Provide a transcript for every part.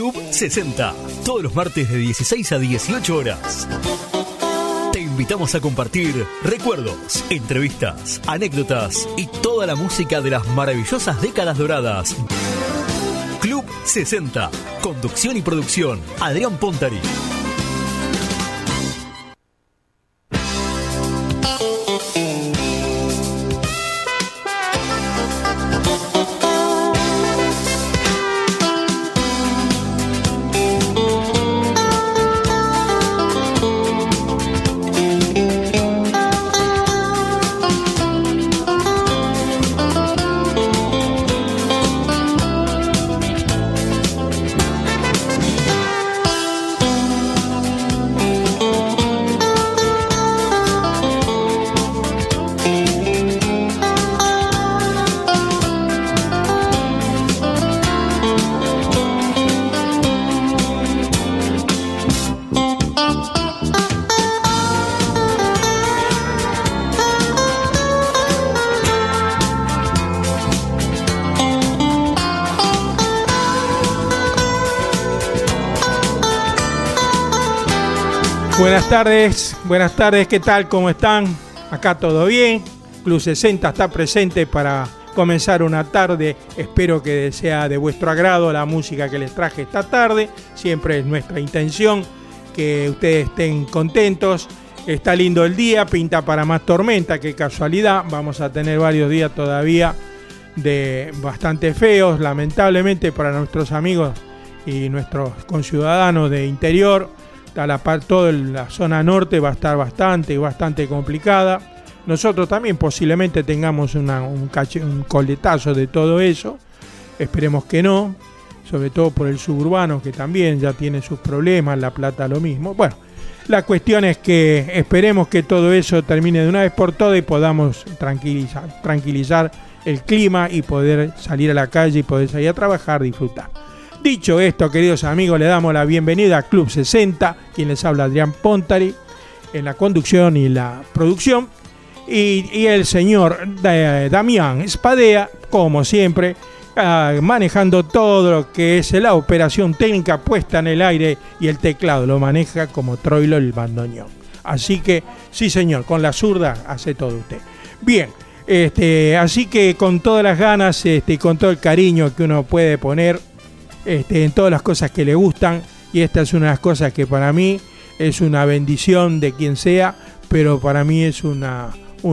Club 60, todos los martes de 16 a 18 horas. Te invitamos a compartir recuerdos, entrevistas, anécdotas y toda la música de las maravillosas décadas doradas. Club 60, conducción y producción, Adrián Pontari. Buenas tardes, ¿qué tal? ¿Cómo están? Acá todo bien. Club 60 está presente para comenzar una tarde. Espero que sea de vuestro agrado la música que les traje esta tarde. Siempre es nuestra intención que ustedes estén contentos. Está lindo el día, pinta para más tormenta, qué casualidad. Vamos a tener varios días todavía de bastante feos, lamentablemente para nuestros amigos y nuestros conciudadanos de interior. Toda la zona norte va a estar bastante complicada. Nosotros también posiblemente tengamos un coletazo de todo eso. Esperemos que no, sobre todo por el suburbano, que también ya tiene sus problemas. La Plata lo mismo. Bueno, la cuestión es que esperemos que todo eso termine de una vez por todas y podamos tranquilizar el clima y poder salir a la calle y poder salir a trabajar, disfrutar. Dicho esto, queridos amigos, le damos la bienvenida a Club 60, quien les habla Adrián Pontari, en la conducción y la producción, y el señor Damián Spadea, como siempre, manejando todo lo que es la operación técnica puesta en el aire, y el teclado lo maneja como Troilo el bandoneón. Así que, sí señor, con la zurda hace todo usted. Bien, así que con todas las ganas, con todo el cariño que uno puede poner, en todas las cosas que le gustan, y esta es una de las cosas que para mí es una bendición de quien sea, pero para mí es una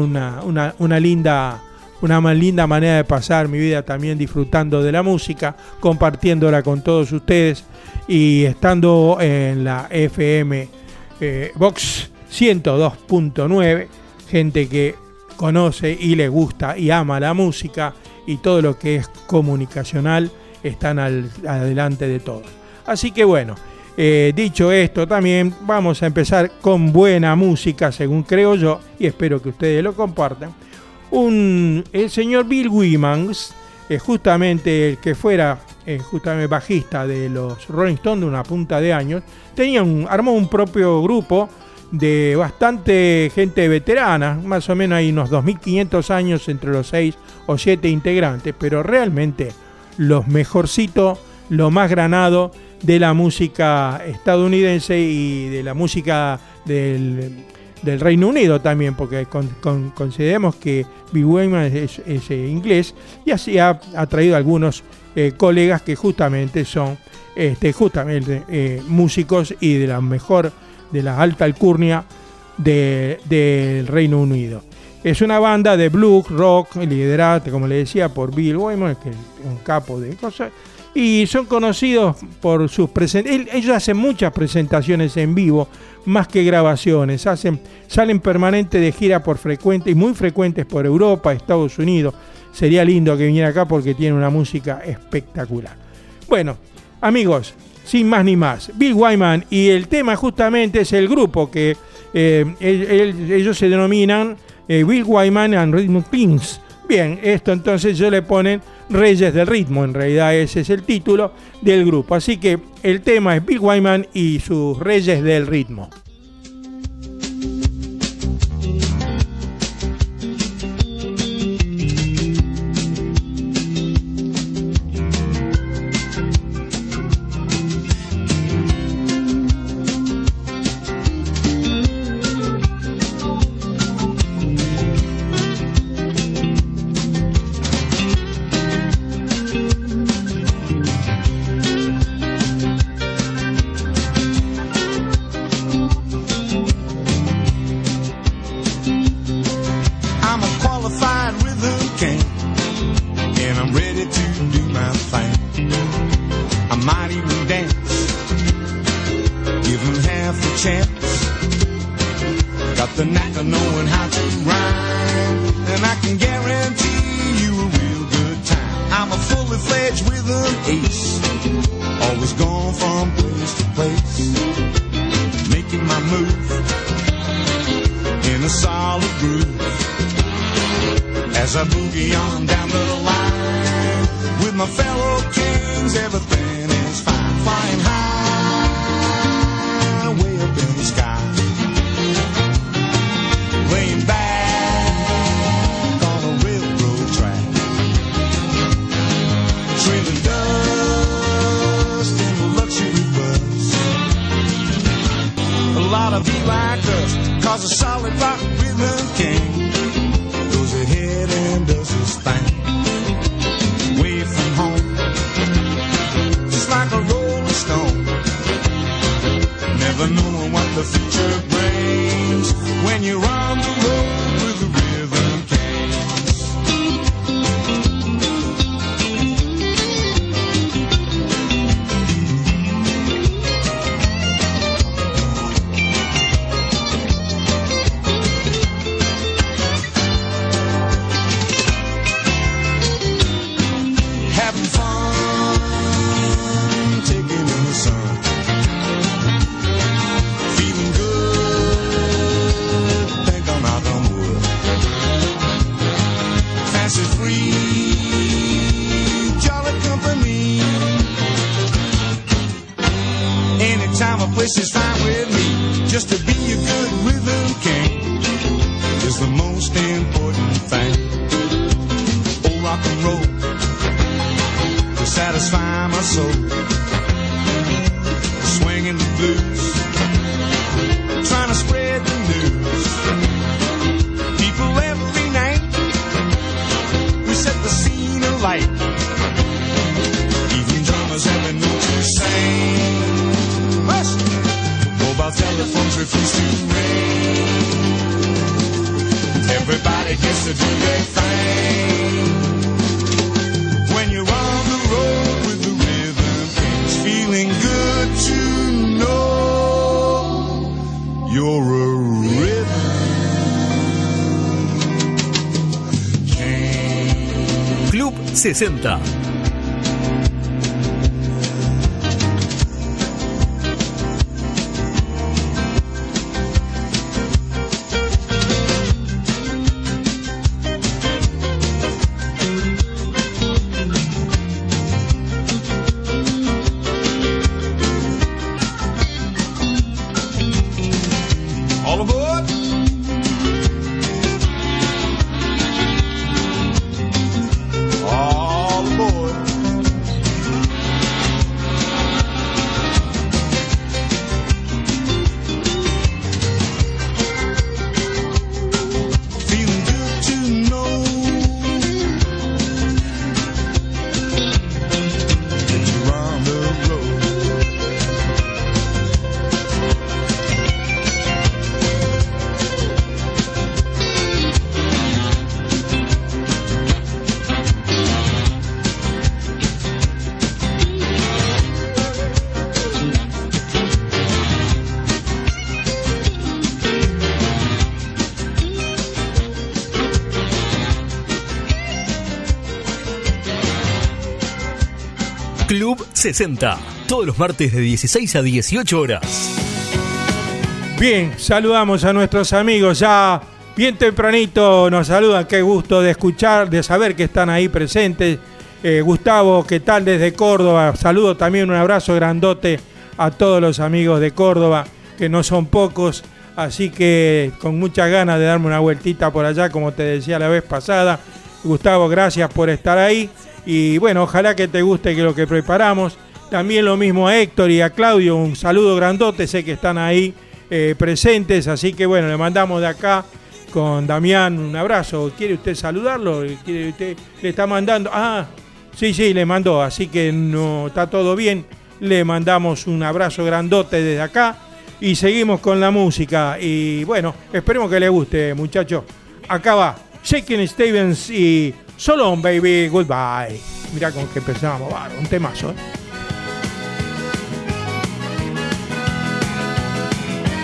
más linda manera de pasar mi vida, también disfrutando de la música, compartiéndola con todos ustedes y estando en la FM Vox 102.9, gente que conoce y le gusta y ama la música y todo lo que es comunicacional. Están adelante de todo. Así que bueno, dicho esto, también vamos a empezar con buena música, según creo yo, y espero que ustedes lo compartan. El señor Bill Wyman, justamente el que fuera justamente bajista de los Rolling Stones de una punta de años, armó un propio grupo de bastante gente veterana, más o menos hay unos 2.500 años entre los 6 o 7 integrantes, pero realmente los mejorcitos, lo más granado de la música estadounidense y de la música del Reino Unido también, porque consideremos que Bill Wyman es inglés, y así ha traído algunos colegas que justamente son músicos y de la mejor, de la alta alcurnia del Reino Unido. Es una banda de blues, rock, liderada, como le decía, por Bill Wyman, que es un capo de cosas, y son conocidos por sus presentaciones. Ellos hacen muchas presentaciones en vivo, más que grabaciones. Salen permanente de gira y muy frecuentes por Europa, Estados Unidos. Sería lindo que viniera acá porque tiene una música espectacular. Bueno, amigos, sin más ni más, Bill Wyman, y el tema justamente es el grupo que ellos se denominan Bill Wyman and Rhythm Kings. Bien, esto entonces yo le ponen Reyes del Ritmo, en realidad ese es el título del grupo. Así que el tema es Bill Wyman y sus Reyes del Ritmo. chance. Got the knack of knowing how to rhyme, and I can guarantee you a real good time. I'm a fully fledged rhythm ace, always gone from place to place, making my move in a solid groove as I boogie on down the line with my fellow kings. Everything is fine, flying high, way up in the sky, laying back on a railroad track, trailing dust in a luxury bus. A lot of people like us, cause a solid rock rhythm king goes ahead and does his thing, way from home, just like a rolling stone, never knowing what the future brings when you're on the road with the rhythm kings. Having fun, taking in the sun, feeling good, think I'm out on wood, fancy free, jolly company. Anytime a place is fine with me, just to be a good rhythm king is the most important thing. Oh, rock and roll to satisfy my soul, swinging the blues, trying to spread the news. People every night, we set the scene alight. Even drummers have a note to sing. Hush! Mobile telephones refuse to ring. Everybody gets to do their thing when you're on the road with the rhythm kings, feeling good to know you're a rhythm king. Club 60. All aboard! All aboard! Feeling good to know that you're on the road. Club 60. Todos los martes de 16 a 18 horas. Bien, saludamos a nuestros amigos ya bien tempranito, nos saludan, qué gusto de escuchar, de saber que están ahí presentes. Gustavo, ¿qué tal desde Córdoba? Saludo también, un abrazo grandote a todos los amigos de Córdoba, que no son pocos, así que con muchas ganas de darme una vueltita por allá, como te decía la vez pasada. Gustavo, gracias por estar ahí. Y bueno, ojalá que te guste lo que preparamos. También lo mismo a Héctor y a Claudio, un saludo grandote, sé que están ahí presentes, así que bueno, le mandamos de acá con Damián un abrazo. ¿Quiere usted saludarlo? ¿Quiere usted? Le está mandando, sí, le mandó, así que no está todo bien. Le mandamos un abrazo grandote desde acá y seguimos con la música. Y bueno, esperemos que le guste, muchachos. Acá va Shakin' Stevens y So Long Baby Goodbye. Mirá con que empezamos, un temazo,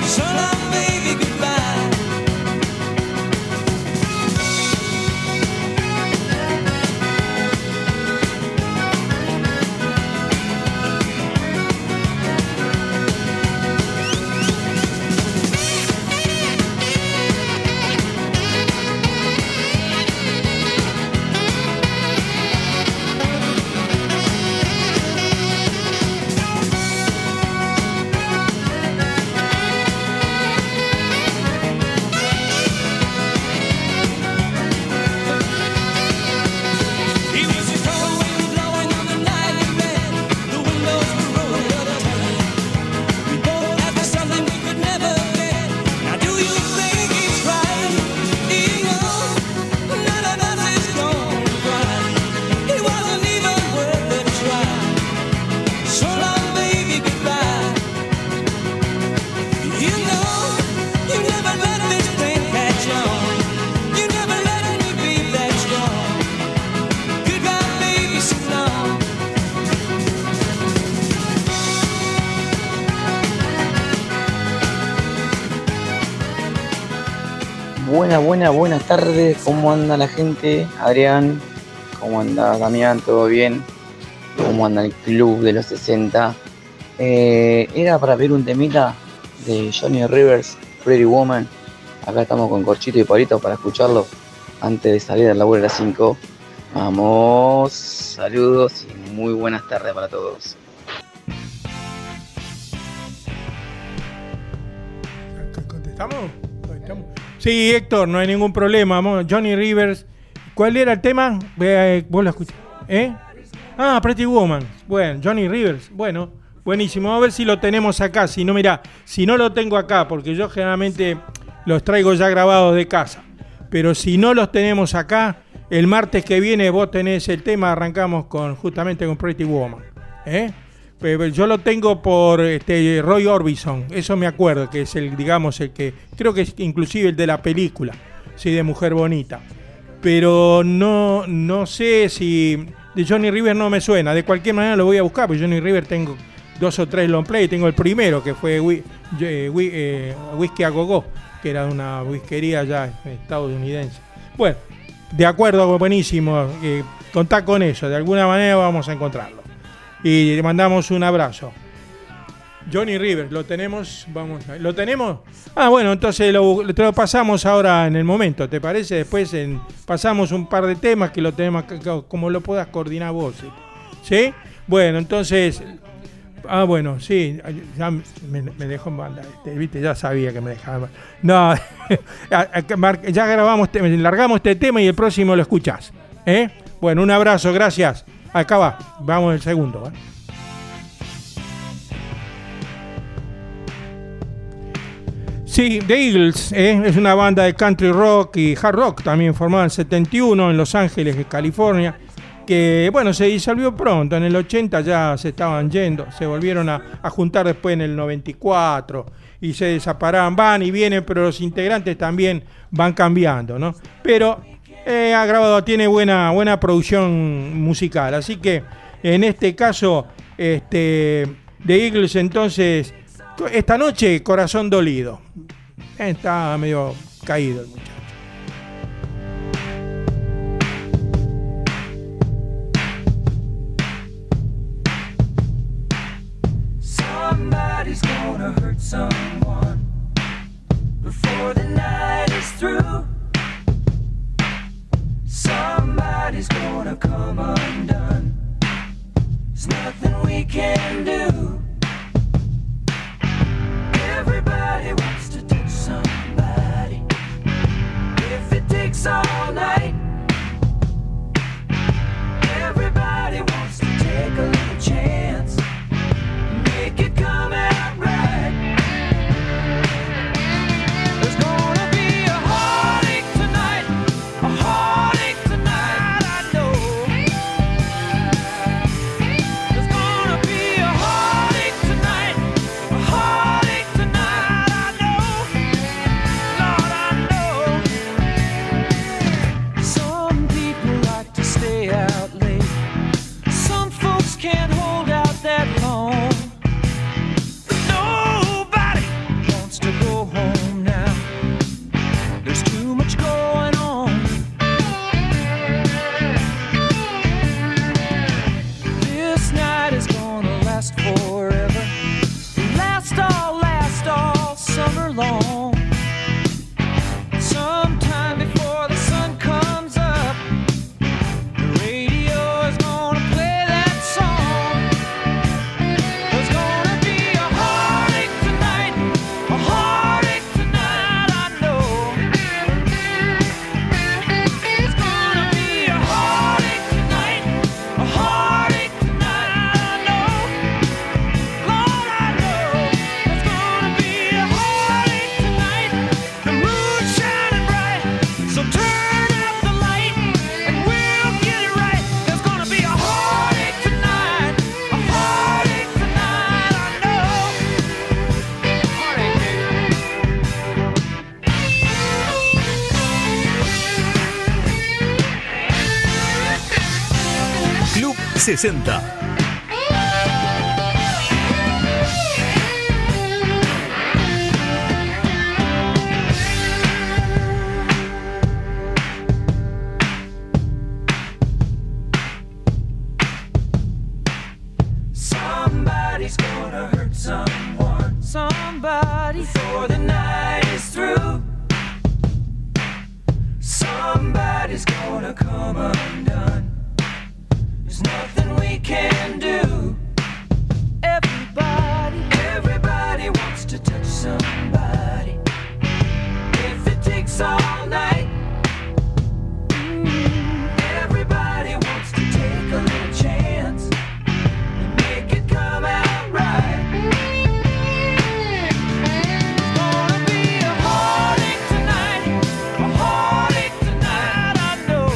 So long, baby, goodbye. Buenas tardes, ¿cómo anda la gente? Adrián, ¿cómo anda Damián? ¿Todo bien? ¿Cómo anda el club de los 60? Era para ver un temita de Johnny Rivers, Pretty Woman. Acá estamos con Corchito y Pablito para escucharlo antes de salir del laburo a las 5. Vamos, saludos y muy buenas tardes para todos. ¿Contestamos? Sí, Héctor, no hay ningún problema. Johnny Rivers. ¿Cuál era el tema? Vos lo escuchás. Pretty Woman. Bueno, Johnny Rivers. Bueno, buenísimo. A ver si lo tenemos acá. Si no, mirá, si no lo tengo acá, porque yo generalmente los traigo ya grabados de casa. Pero si no los tenemos acá, el martes que viene vos tenés el tema, arrancamos justamente con Pretty Woman. Yo lo tengo por Roy Orbison, eso me acuerdo, que es el que creo que es inclusive el de la película, sí, de Mujer Bonita. Pero no sé si de Johnny Rivers no me suena. De cualquier manera lo voy a buscar, porque Johnny Rivers tengo 2 o 3 long play. Tengo el primero, que fue Whisky a Go-Go, que era de una whiskería ya estadounidense. Bueno, de acuerdo, buenísimo. Contá con eso, de alguna manera vamos a encontrarlo. Y le mandamos un abrazo. Johnny Rivers, ¿lo tenemos? ¿Lo tenemos? Bueno, entonces te lo pasamos ahora en el momento, ¿te parece? Después pasamos un par de temas que lo tenemos como lo puedas coordinar vos. ¿Sí? Bueno, entonces... bueno, sí, ya me dejó en banda, ¿viste? Ya sabía que me dejaba. No, ya grabamos, largamos este tema y el próximo lo escuchás. Bueno, un abrazo, gracias. Acá vamos el segundo. Sí, The Eagles es una banda de country rock y hard rock, también formada en el 71 en Los Ángeles, California, que bueno, se disolvió pronto. En el 80 ya se estaban yendo, se volvieron a juntar después en el 94 y se desaparan, van y vienen, pero los integrantes también van cambiando, ¿no? Pero ha grabado, tiene buena producción musical, así que en este caso The Eagles, entonces esta noche Corazón Dolido. Está medio caído el muchacho. Somebody's gonna hurt someone before the night is through. Somebody's gonna come undone. There's nothing we can do. Everybody wants to touch somebody. If it takes all night. Everybody wants to take a little chance. Make it come out right. There's gonna be a heartache tonight. A heartache tonight, I know. There's gonna be a heartache tonight. A heartache tonight, I know. Lord, I know. 60. Somebody's gonna hurt someone, somebody, before the night is through. Somebody's gonna come undone. There's nothing we can do. Everybody wants to touch somebody. If it takes all night, everybody wants to take a little chance and make it come out right. It's gonna be a heartache tonight, a heartache tonight, I know.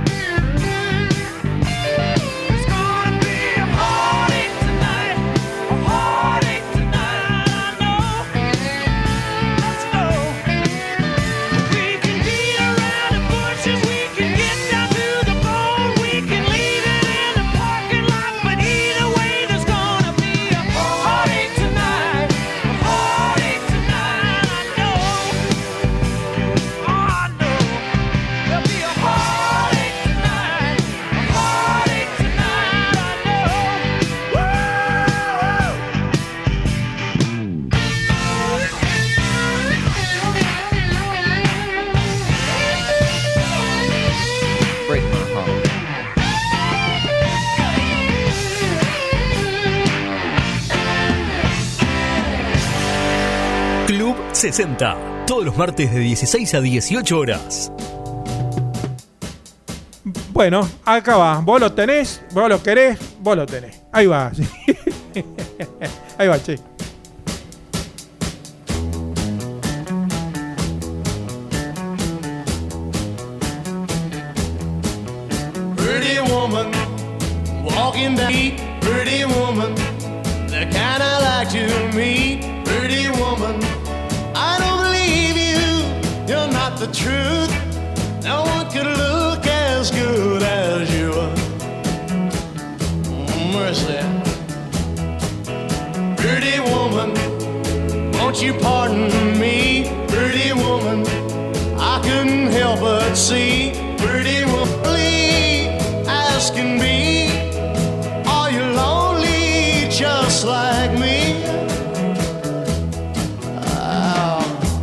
It's gonna be a heartache tonight, a heartache tonight, I know. Let's go. We can beat around the bushes, we can get down to the bone, we can leave it in the parking lot, but either way there's gonna be a heartache tonight, a heartache tonight, I know. Oh, I know. There'll be a heartache tonight, a heartache tonight, I know. Woo! Break my heart. Club 60. Todos los martes de 16 a 18 horas. Bueno, acá va. Vos lo tenés, vos lo querés, vos lo tenés. Ahí va. Sí. Ahí va, che. Pretty woman, walking down the street. Pretty woman, the kind I like to meet. Pretty woman, I don't believe you. You're not the truth. No one could look as good as you are. Mercy. Pretty woman, won't you pardon me? Pretty woman, I couldn't help but see. Pretty woman, asking me, are you lonely just like me? Oh.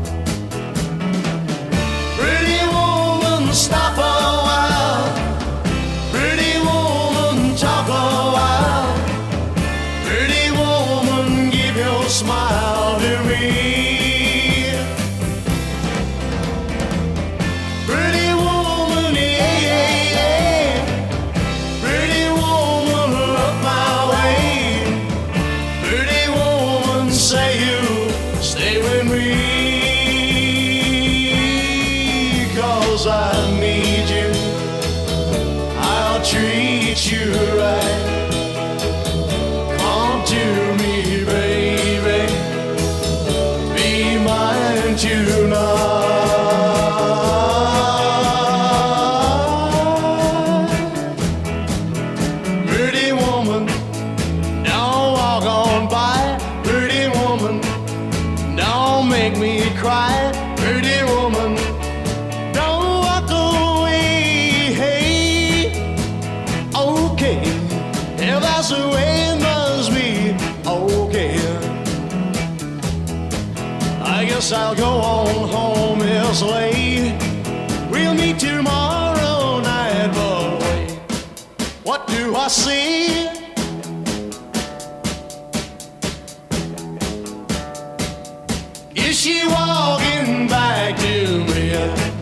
Pretty woman, stop a while. Pretty woman, talk a while. Pretty woman, give your smile to me. Pretty woman, yeah, yeah, yeah. Pretty woman, look my way. Pretty woman, say you stay with me. 'Cause I need you. I'll treat you right. Come to me, baby. Be mine tonight. Pretty woman, don't walk on by. Pretty woman, don't make me cry. Pretty woman, don't walk away. Hey, okay, if that's the way it must be. Okay, I guess I'll go on home. It's late. We'll meet tomorrow night, but wait, what do I see? Is she walking back to me?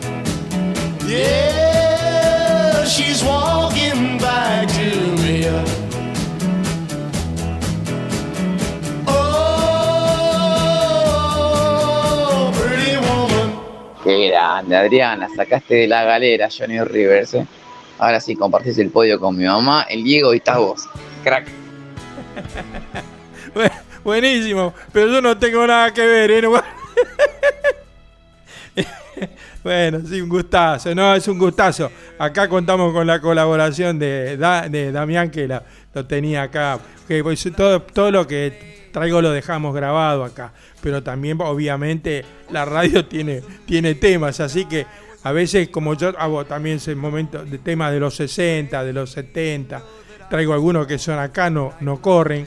Yeah, she's walking back to me. Oh, pretty woman. Qué grande, Adrián, la sacaste de la galera, Johnny Rivers. Ahora sí, compartís el podio con mi mamá, el Diego y estás vos. Crack. Buenísimo, pero yo no tengo nada que ver, ¿eh? Bueno, sí, un gustazo, no, es un gustazo. Acá contamos con la colaboración de Damián, que lo tenía acá, que pues, todo lo que traigo lo dejamos grabado acá, pero también obviamente la radio tiene temas, así que a veces, como yo hago también ese momento de temas de los 60, de los 70, traigo algunos que son acá, no corren,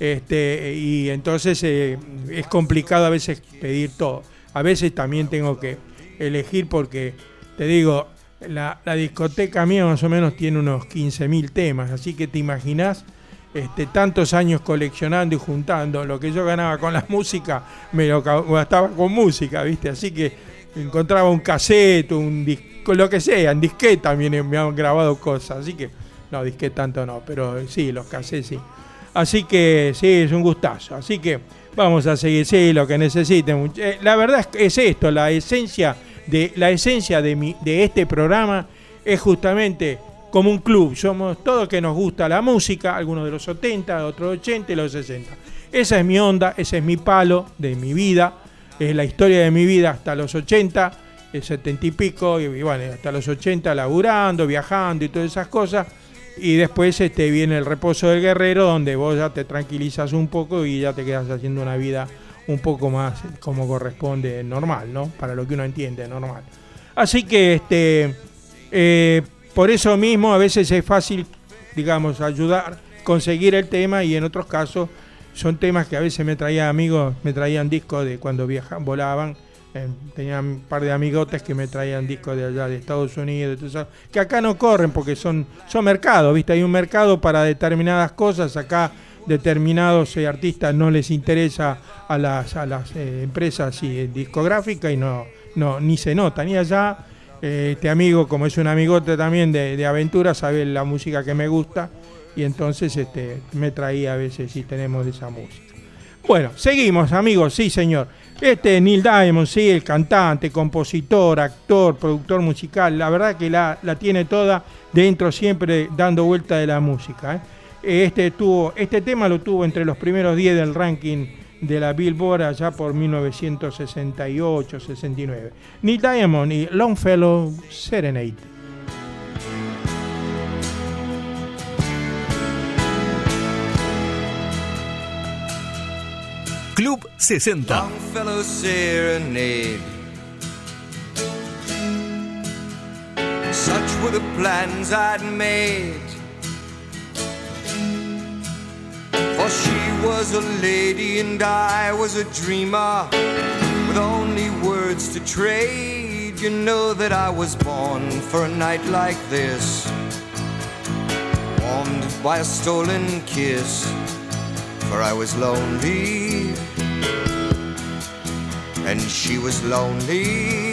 y entonces es complicado a veces pedir todo. A veces también tengo que elegir porque, te digo, la discoteca mía más o menos tiene unos 15.000 temas, así que te imaginás tantos años coleccionando y juntando. Lo que yo ganaba con la música me lo gastaba con música, ¿viste? Así que encontraba un cassette, un disco, lo que sea, en disquete también me han grabado cosas, así que no, disquete tanto no, pero sí, los cassettes sí. Así que sí, es un gustazo. Así que vamos a seguir, sí, lo que necesiten. La verdad es esto, la esencia de este programa es justamente como un club. Somos todos que nos gusta la música, algunos de los 70, otros 80 y los 60. Esa es mi onda, ese es mi palo de mi vida, es la historia de mi vida hasta los 80, 70 y pico, y bueno, hasta los 80 laburando, viajando y todas esas cosas. Y después viene el reposo del guerrero, donde vos ya te tranquilizas un poco y ya te quedas haciendo una vida un poco más como corresponde, normal, ¿no? Para lo que uno entiende, normal. Así que por eso mismo a veces es fácil, digamos, ayudar, conseguir el tema, y en otros casos son temas que a veces me traían discos de cuando volaban. Tenía un par de amigotes que me traían discos de allá de Estados Unidos, que acá no corren porque son mercados, ¿viste? Hay un mercado para determinadas cosas. Acá determinados artistas no les interesa a las empresas discográficas, y no ni se nota, ni allá. Este amigo, como es un amigote también de aventura, sabe la música que me gusta, y entonces me traía a veces si tenemos de esa música. Bueno, seguimos, amigos, sí, señor. Neil Diamond, sí, el cantante, compositor, actor, productor musical, la verdad que la tiene toda dentro, siempre dando vuelta de la música. Este tema lo tuvo entre los primeros 10 del ranking de la Billboard allá por 1968-69. Neil Diamond y Longfellow Serenade. Club 60. Longfellow Serenade. Such were the plans I'd made, for she was a lady and I was a dreamer, with only words to trade. You know that I was born for a night like this, warmed by a stolen kiss, for I was lonely and she was lonely.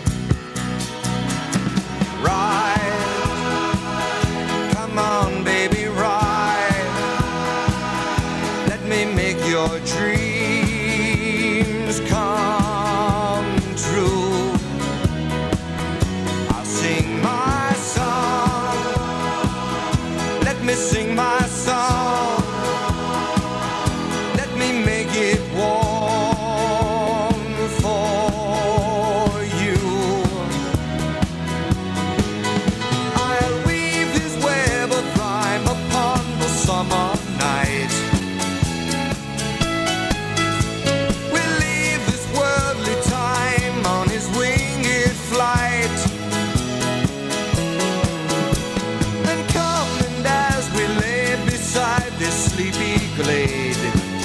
Ride, come on baby, ride. Let me make your dreams come true. I'll sing my song, let me sing my song. Let me make it warm for you. I'll weave his web of rhyme upon the summer night. We'll leave this worldly time on his winged flight, and come and as we lay beside this sleepy glade,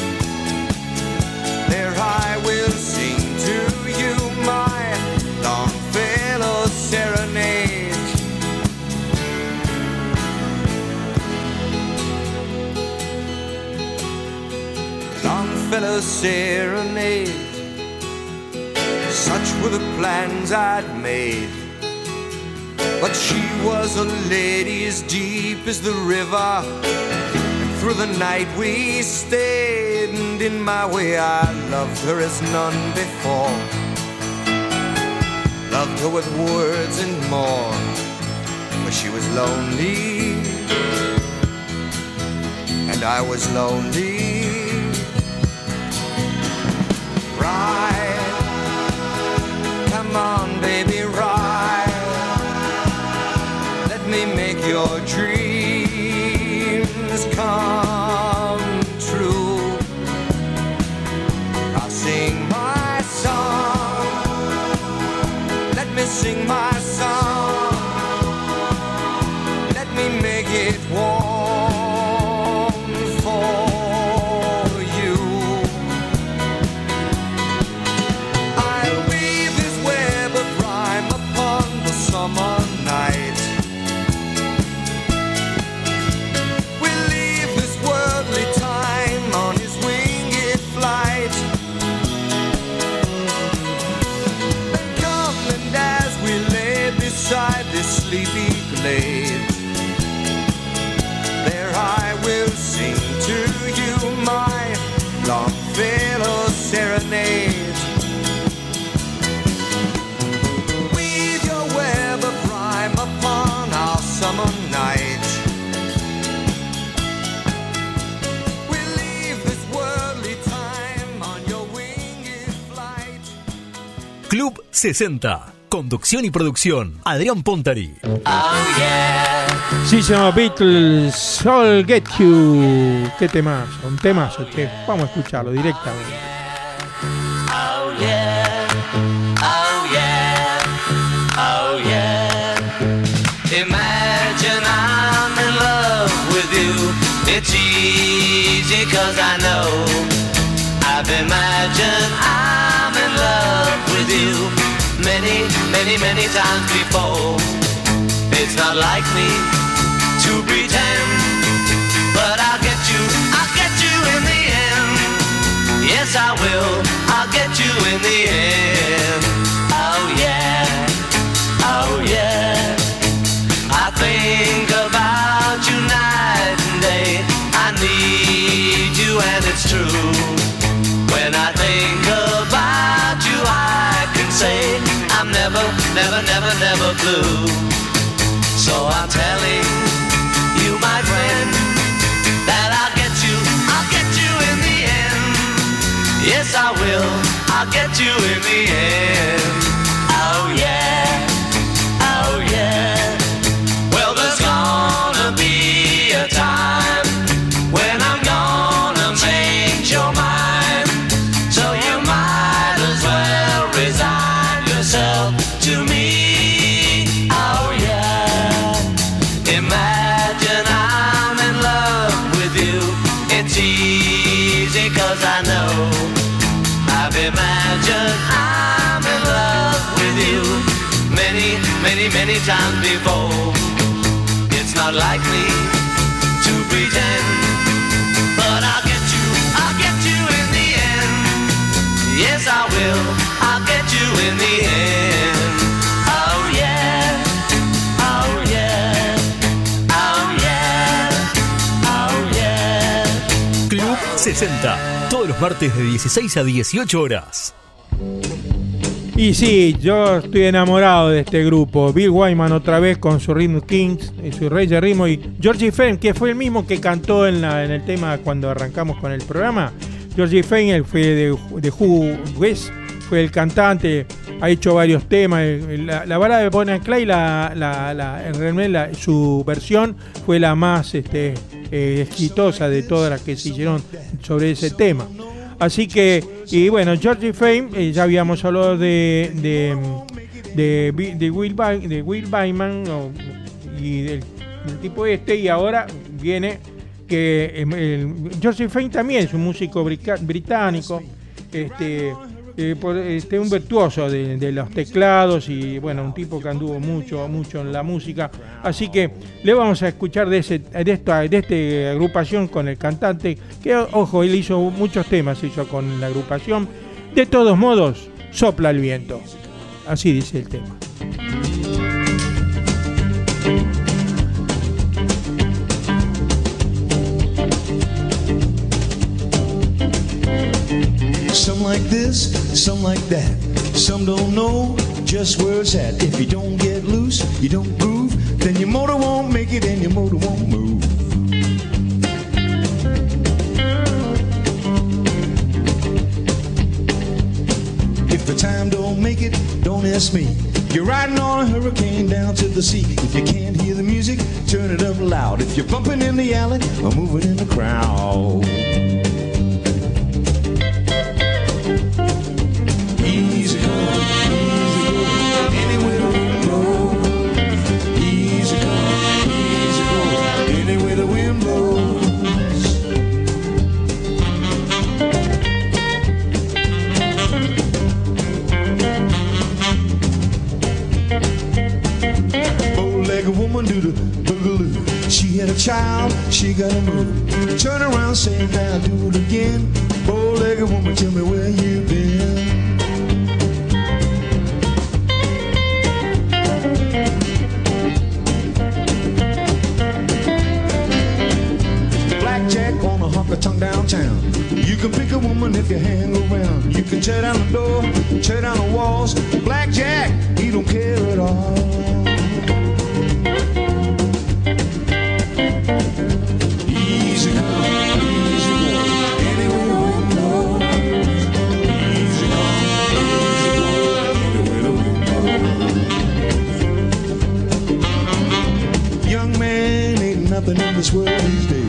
there I will sing to you my Longfellow Serenade. Longfellow Serenade. Such were the plans I'd made, but she was a lady as deep as the river. Through the night we stayed, and in my way I loved her as none before. Loved her with words and more, for she was lonely and I was lonely. Ride, come on sing my song. Let me make it warm for you. I'll weave this web of rhyme upon the summer night. We'll leave this worldly time on his winged flight. And come and as we lay beside this sleepy glade, there I will sing to you my Longfellow serenade. Weave your web of rhyme upon our summer night. We'll leave this worldly time on your winged flight. Club 60. Conducción y producción, Adrián Pontari. Sí, se llama Beatles, I'll Get You. Qué temazo, un temazo, che. Vamos a escucharlo directamente. Oh yeah, oh yeah, oh yeah. Imagine I'm in love with you. It's easy 'cause I know. I've imagined I'm in love with you many, many, many times before. It's not like me to pretend, but I'll get you in the end. Yes, I will, I'll get you in the end. Oh yeah, oh yeah. I think about you night and day. I need you and it's true. When I think about you, I can say I'm never, never, never, never blue. So I'm telling you, my friend, that I'll get you in the end. Yes, I will, I'll get you in the end. Oh yeah, oh yeah. Well, there's gonna be a time when I'm gonna change your mind. So you might as well resign yourself to me. Oh yeah. Imagine I'm in love with you. It's easy 'cause I know. I've imagined I'm in love with you many, many, many times before. It's not like me to pretend, but I'll get you in the end. Yes, I will, I'll get you in the end. Oh yeah, oh yeah, oh yeah, oh yeah. Club 60. Todos los martes de 16 a 18 horas. Y sí, yo estoy enamorado de este grupo. Bill Wyman otra vez con su Rhythm Kings y su Rey de Ritmo, y Georgie Fame, que fue el mismo que cantó en el tema cuando arrancamos con el programa. Georgie Fame, él fue de Who West, fue el cantante, ha hecho varios temas. La balada de Bonnie and Clyde, su versión fue la más exitosa de todas las que se hicieron sobre ese tema. Así que, y bueno, Georgie Fame, ya habíamos hablado de Will Byman y del tipo y ahora viene que Georgie Fame también es un músico británico, un virtuoso de los teclados y bueno, un tipo que anduvo mucho en la música. Así que le vamos a escuchar de esta agrupación con el cantante, que ojo, él hizo muchos temas con la agrupación. De todos modos, sopla el viento. Así dice el tema. Some like this, some like that. Some don't know just where it's at. If you don't get loose, you don't groove, then your motor won't make it and your motor won't move. If the time don't make it, don't ask me. You're riding on a hurricane down to the sea. If you can't hear the music, turn it up loud. If you're bumping in the alley or moving in the crowd. Easy going, anywhere child, she got a move. Turn around, say now, do it again. Bow-legged woman, tell me where you been. Blackjack on a honky-tonk downtown. You can pick a woman if you hang around. You can tear down the door, tear down the walls. Blackjack, he don't care at all. Easy come, easy go, anywhere the wind blows. Easy come, easy go, anywhere the wind blows. Young man, ain't nothing in this world these days.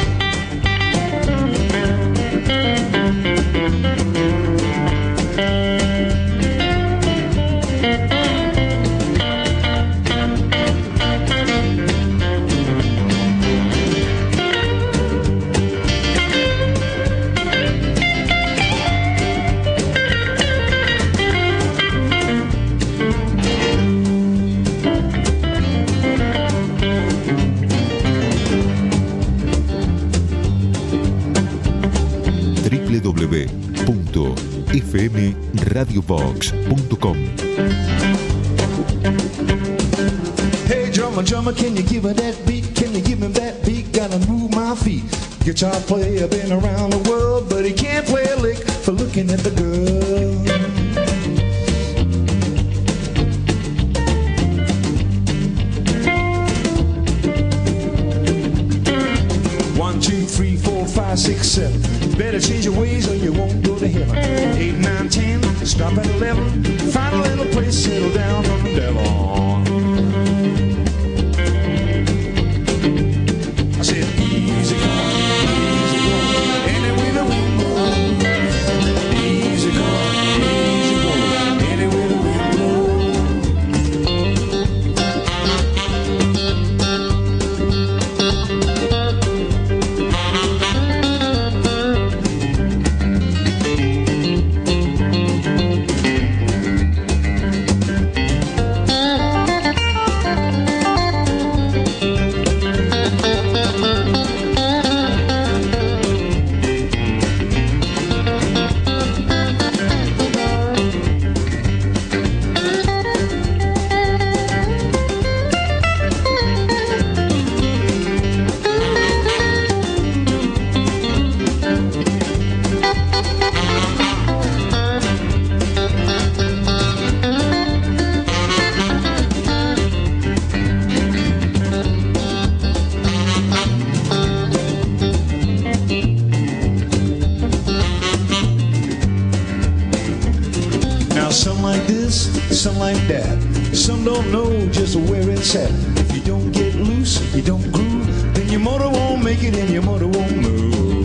www.fmradiobox.com. Hey drummer, drummer, can you give me that beat? Can you give me that beat? Gotta move my feet. Guitar player been around the world, but he can't play a lick for looking at the girl. 1, 2, 3, 4, 5, 6, 7. Better change your ways or you won't go to heaven. 8, 9, 10, stop at 11. Find a little place, settle down on the devil. I said easy come, easy go, anywhere the wind blows. Easy come, easy go, anywhere the wind some like this, some like that. Some don't know just where it's at. If you don't get loose, you don't groove, then your motor won't make it and your motor won't move.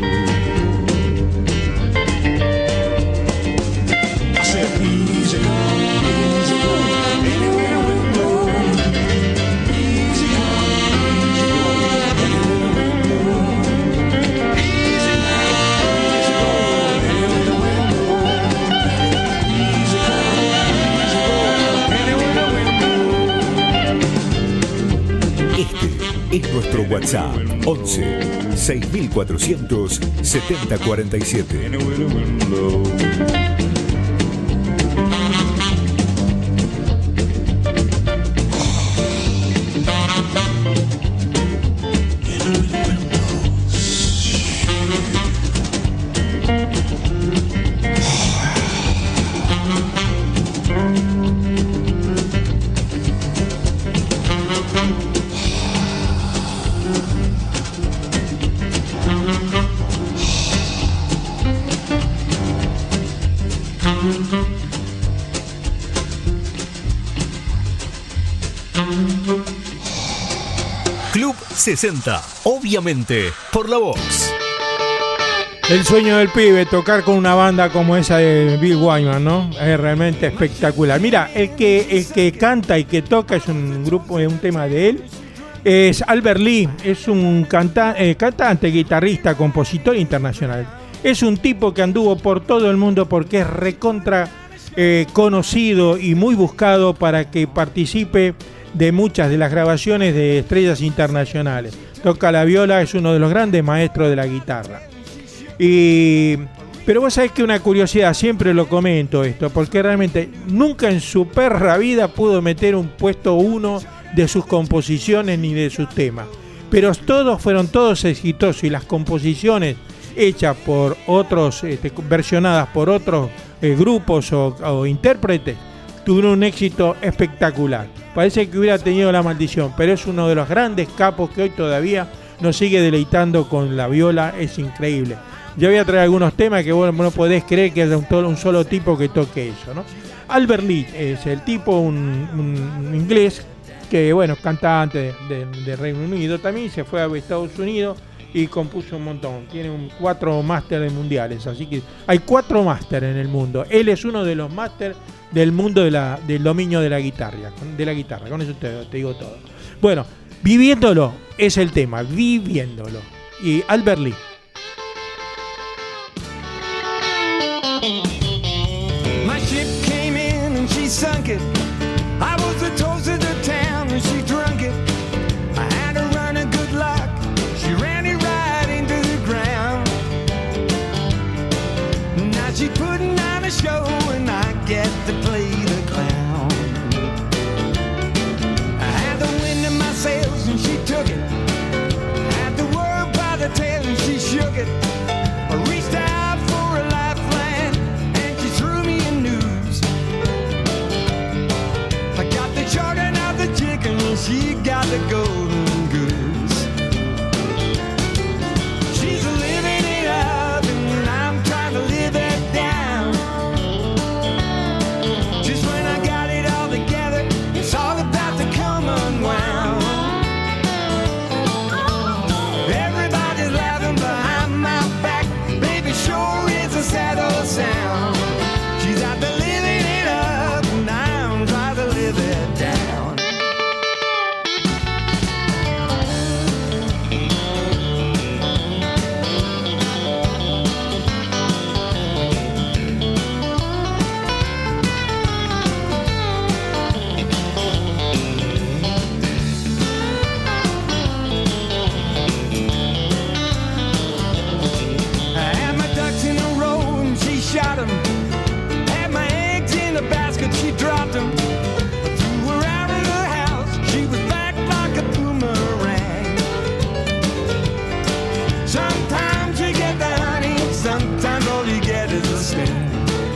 I said easy come, easy go, anywhere the wind blows. Easy come, easy go, anywhere the wind blows. Easy come, easy go, anywhere the wind blows. Easy come, easy go, anywhere the wind blows. Este es nuestro WhatsApp 11 6400 7047. Anywhere the wind blows. Club 60, obviamente, por la Vox. El sueño del pibe, tocar con una banda como esa de Bill Wyman, ¿no? Es realmente espectacular. Mira, el que canta y que toca es un grupo, un tema de él. Es Albert Lee, es un cantante, guitarrista, compositor internacional. Es un tipo que anduvo por todo el mundo porque es recontra conocido y muy buscado para que participe de muchas de las grabaciones de estrellas internacionales. toca la viola, es uno de los grandes maestros de la guitarra. Pero vos sabés que una curiosidad, siempre lo comento esto, porque realmente nunca en su perra vida pudo meter un puesto 1 de sus composiciones ni de sus temas. Pero fueron todos exitosos, y las composiciones hechas por otros, versionadas por otros grupos o intérpretes, tuvieron un éxito espectacular. Parece que hubiera tenido la maldición, pero es uno de los grandes capos que hoy todavía nos sigue deleitando con la viola, es increíble. Yo voy a traer algunos temas que vos no podés creer que haya un solo tipo que toque eso, ¿no? Albert Lee es el tipo, un inglés que, bueno, cantante de Reino Unido también, se fue a Estados Unidos y compuso un montón. Tiene 4 másteres mundiales, así que hay 4 másteres en el mundo. Él es uno de los másteres del mundo del dominio de la guitarra. Con eso te digo todo. Bueno, Viviéndolo es el tema, Viviéndolo. Y Albert Lee. My ship came in and she sunk it. I was the toast of the town and she drunk it. I had to run a good luck. She ran it right into the ground. Now she's putting on a show and I get to play the clown. I had the wind in my sails and she took it. Had the world by the tail and she shook it. I reached out for a lifeline and she threw me a noose. I got the charter, not the chicken, and she got the golden goose. She's living it up and I'm trying to live it down. Just when I got it all together, it's all about to come unwound. Everybody's laughing behind my back. Baby sure is a sad old sound. She's out there living it up and I'm trying to live it down. I had my ducks in a row and she shot 'em. Had my eggs in a basket, she dropped 'em. I threw her out of the house, she was back like a boomerang. Sometimes you get the honey, sometimes all you get is a sting.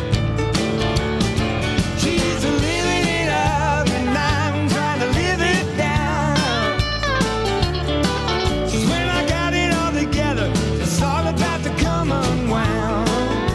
She's living it up and I'm trying to live it down. Just when I got it all together, it's all about to come unwound.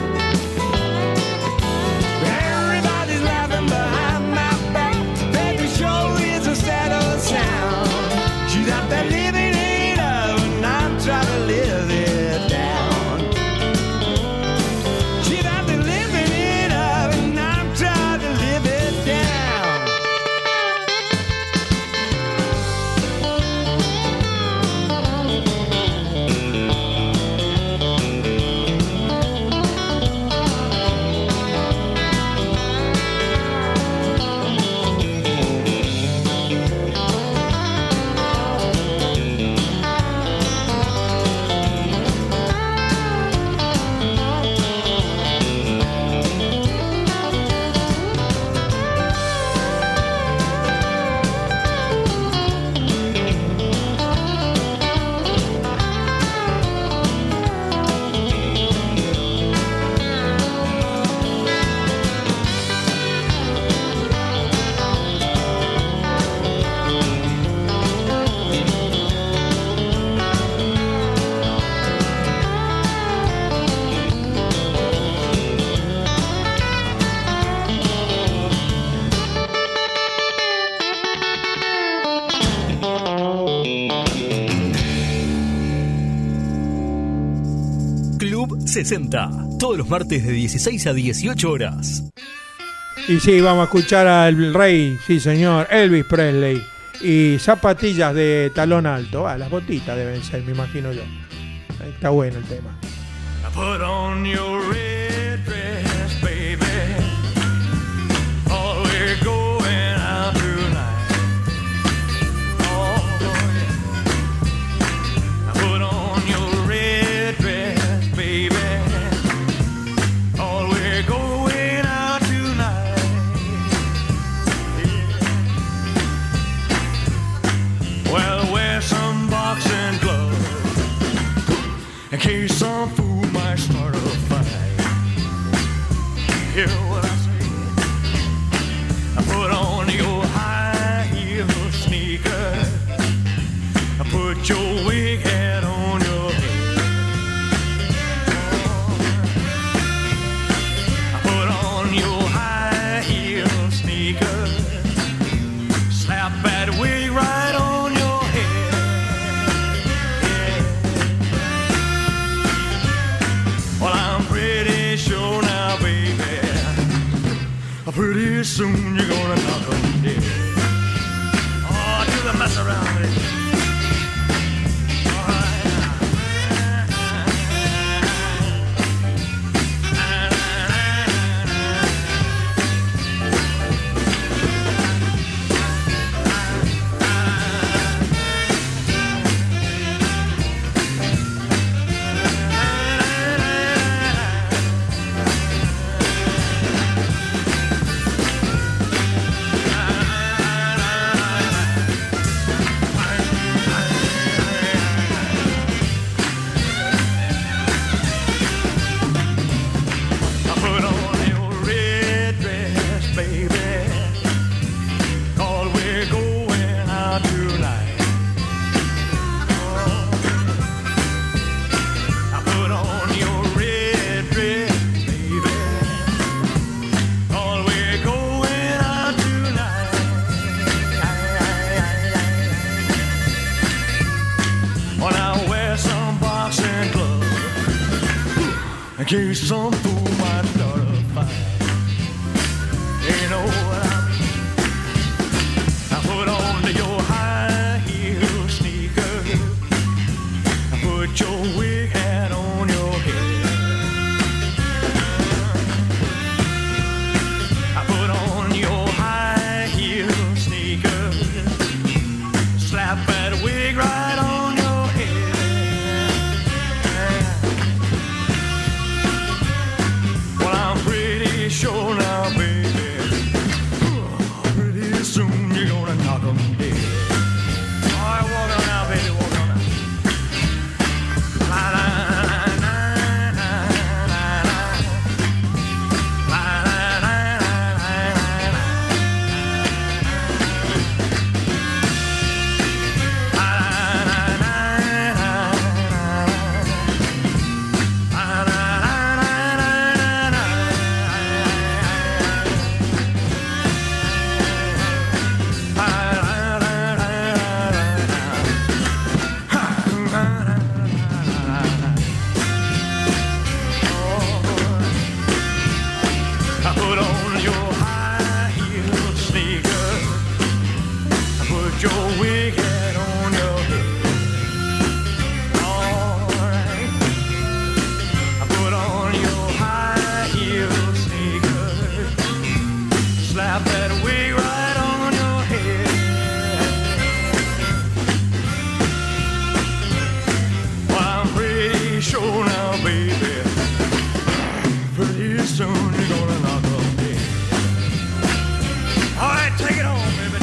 Everybody's laughing behind my back. Baby show is a sad old sound. She's out there living it up and I'm trying to live it down. She's out there living it up and I'm trying to live it down. Club 60, todos los martes de 16 a 18 horas. Y sí, vamos a escuchar al rey, sí señor, Elvis Presley. Y zapatillas de talón alto. Las botitas deben ser, me imagino yo. Está bueno el tema. Now put on your red dress, baby. Oh, we're going out tonight. Oh, yeah. pretty soon you're gonna knock 'em dead. Oh, do the mess around with it. In case some fool might start a fight. You know what I mean? I put on your high heel sneakers. I put your wig hat on your head. I put on your high heel sneakers. Slap that wig right on your head. Sure now, baby. Pretty soon you're gonna knock 'em dead. All right, walk on now, baby, walk on now. La la la la la la la la la your wig hat on your head. All right. I put on your high heel sneakers. Slap that wig right on your head. Well, I'm pretty sure now, baby. Pretty soon you're gonna knock 'em dead. All right, take it home, baby.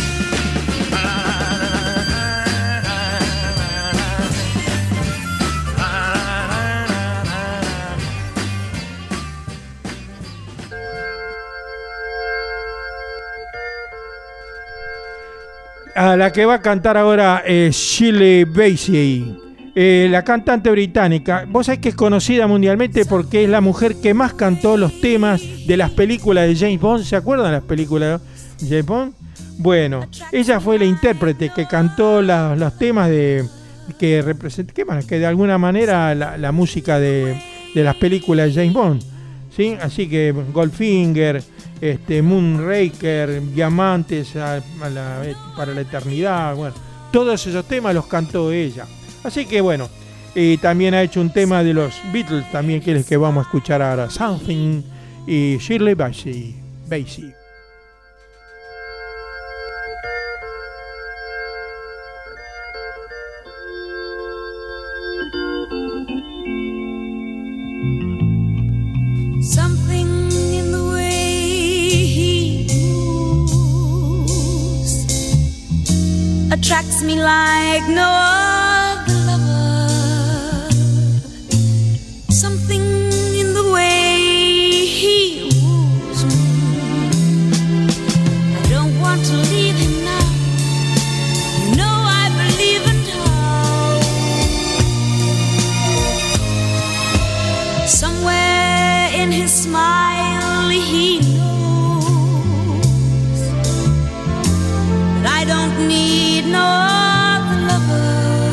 A la que va a cantar ahora es Shirley Bassey, la cantante británica. Vos sabés que es conocida mundialmente porque es la mujer que más cantó los temas de las películas de James Bond. ¿Se acuerdan de las películas de James Bond? Bueno, ella fue la intérprete que cantó los temas que representan, que de alguna manera la música de las películas de James Bond, ¿sí? Así que Goldfinger, Moonraker, Diamantes para la eternidad, bueno, todos esos temas los cantó ella. Así que bueno, también ha hecho un tema de los Beatles también, que es el que vamos a escuchar ahora, Something, y Shirley Bassey. Something in the way he moves attracts me like no other lover. Something in the way he woos me. I don't want to leave him now. You know I believe in love. Somewhere in his smile he knows that I don't need no other lover.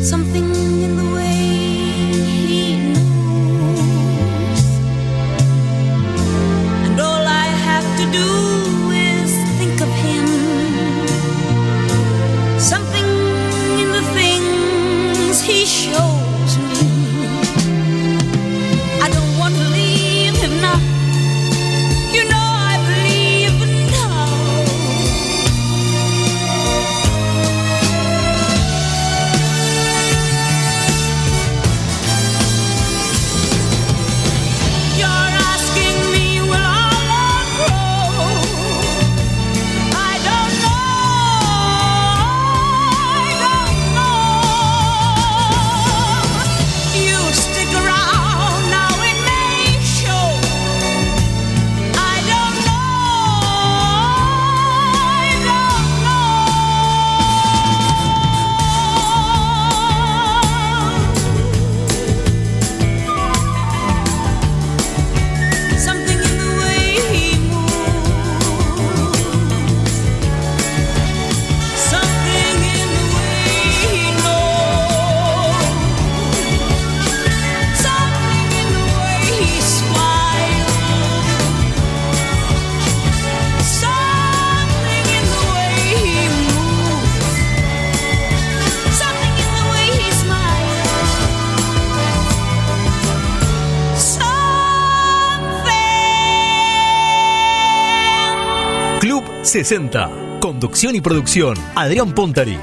something in the way he moves, and all I have to do is think of him. Something in the things he shows me. I don't want to leave him now. You know I believe now. You're asking me, will our love grow? I don't know. You stick around now, it may show. I don't know. Something in the way he moves, something in the way he knows, something in the way he smiles, something in the way he moves, something in the way he smiles, Club 60. Conducción y producción, Adrián Pontari.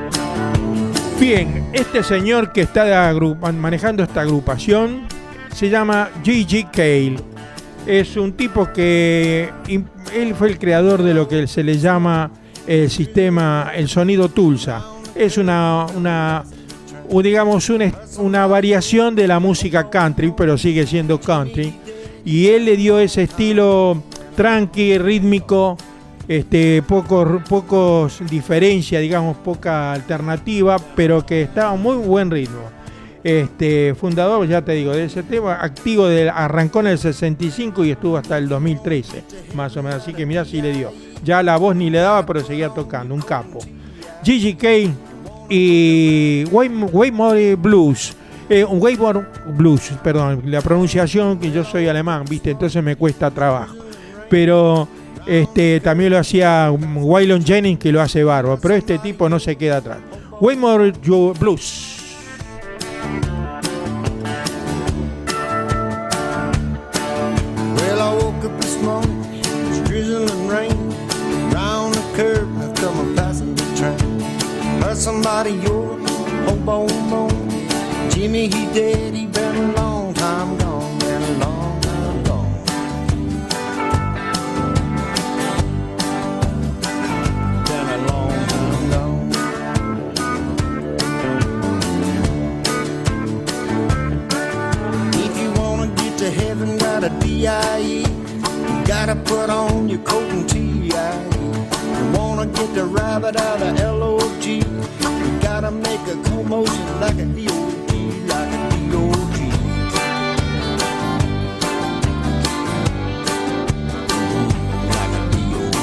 Bien, este señor que está manejando esta agrupación se llama G.G. Cale. Es un tipo que él fue el creador de lo que se le llama el sistema, el sonido Tulsa. Es una variación de la música country, pero sigue siendo country. Y él le dio ese estilo tranqui, rítmico, pocos diferencia, digamos, poca alternativa, pero que estaba muy buen ritmo. Fundador, ya te digo, de ese tema, activo, arrancó en el 65 y estuvo hasta el 2013, más o menos, así que mirá si le dio. Ya la voz ni le daba, pero seguía tocando, un capo. G.G. Cale y Waymore Blues. Waymore Blues, perdón, la pronunciación, que yo soy alemán, ¿viste? Entonces me cuesta trabajo. Pero también lo hacía Waylon Jennings, que lo hace bárbaro, pero este tipo no se queda atrás. Waymore Blues. Well, I woke up this morning, it's drizzling rain. Round the curve, now come a passenger train. Heard somebody yell, hope on. Jimmy, he dead, he been a long time gone, been a long time gone. Been a long time gone. If you wanna get to heaven, got a DIE. You gotta put on your coat and tie. You wanna get the rabbit out of LOG. You gotta make a commotion like a DOG, like a DOG. Like a DOG.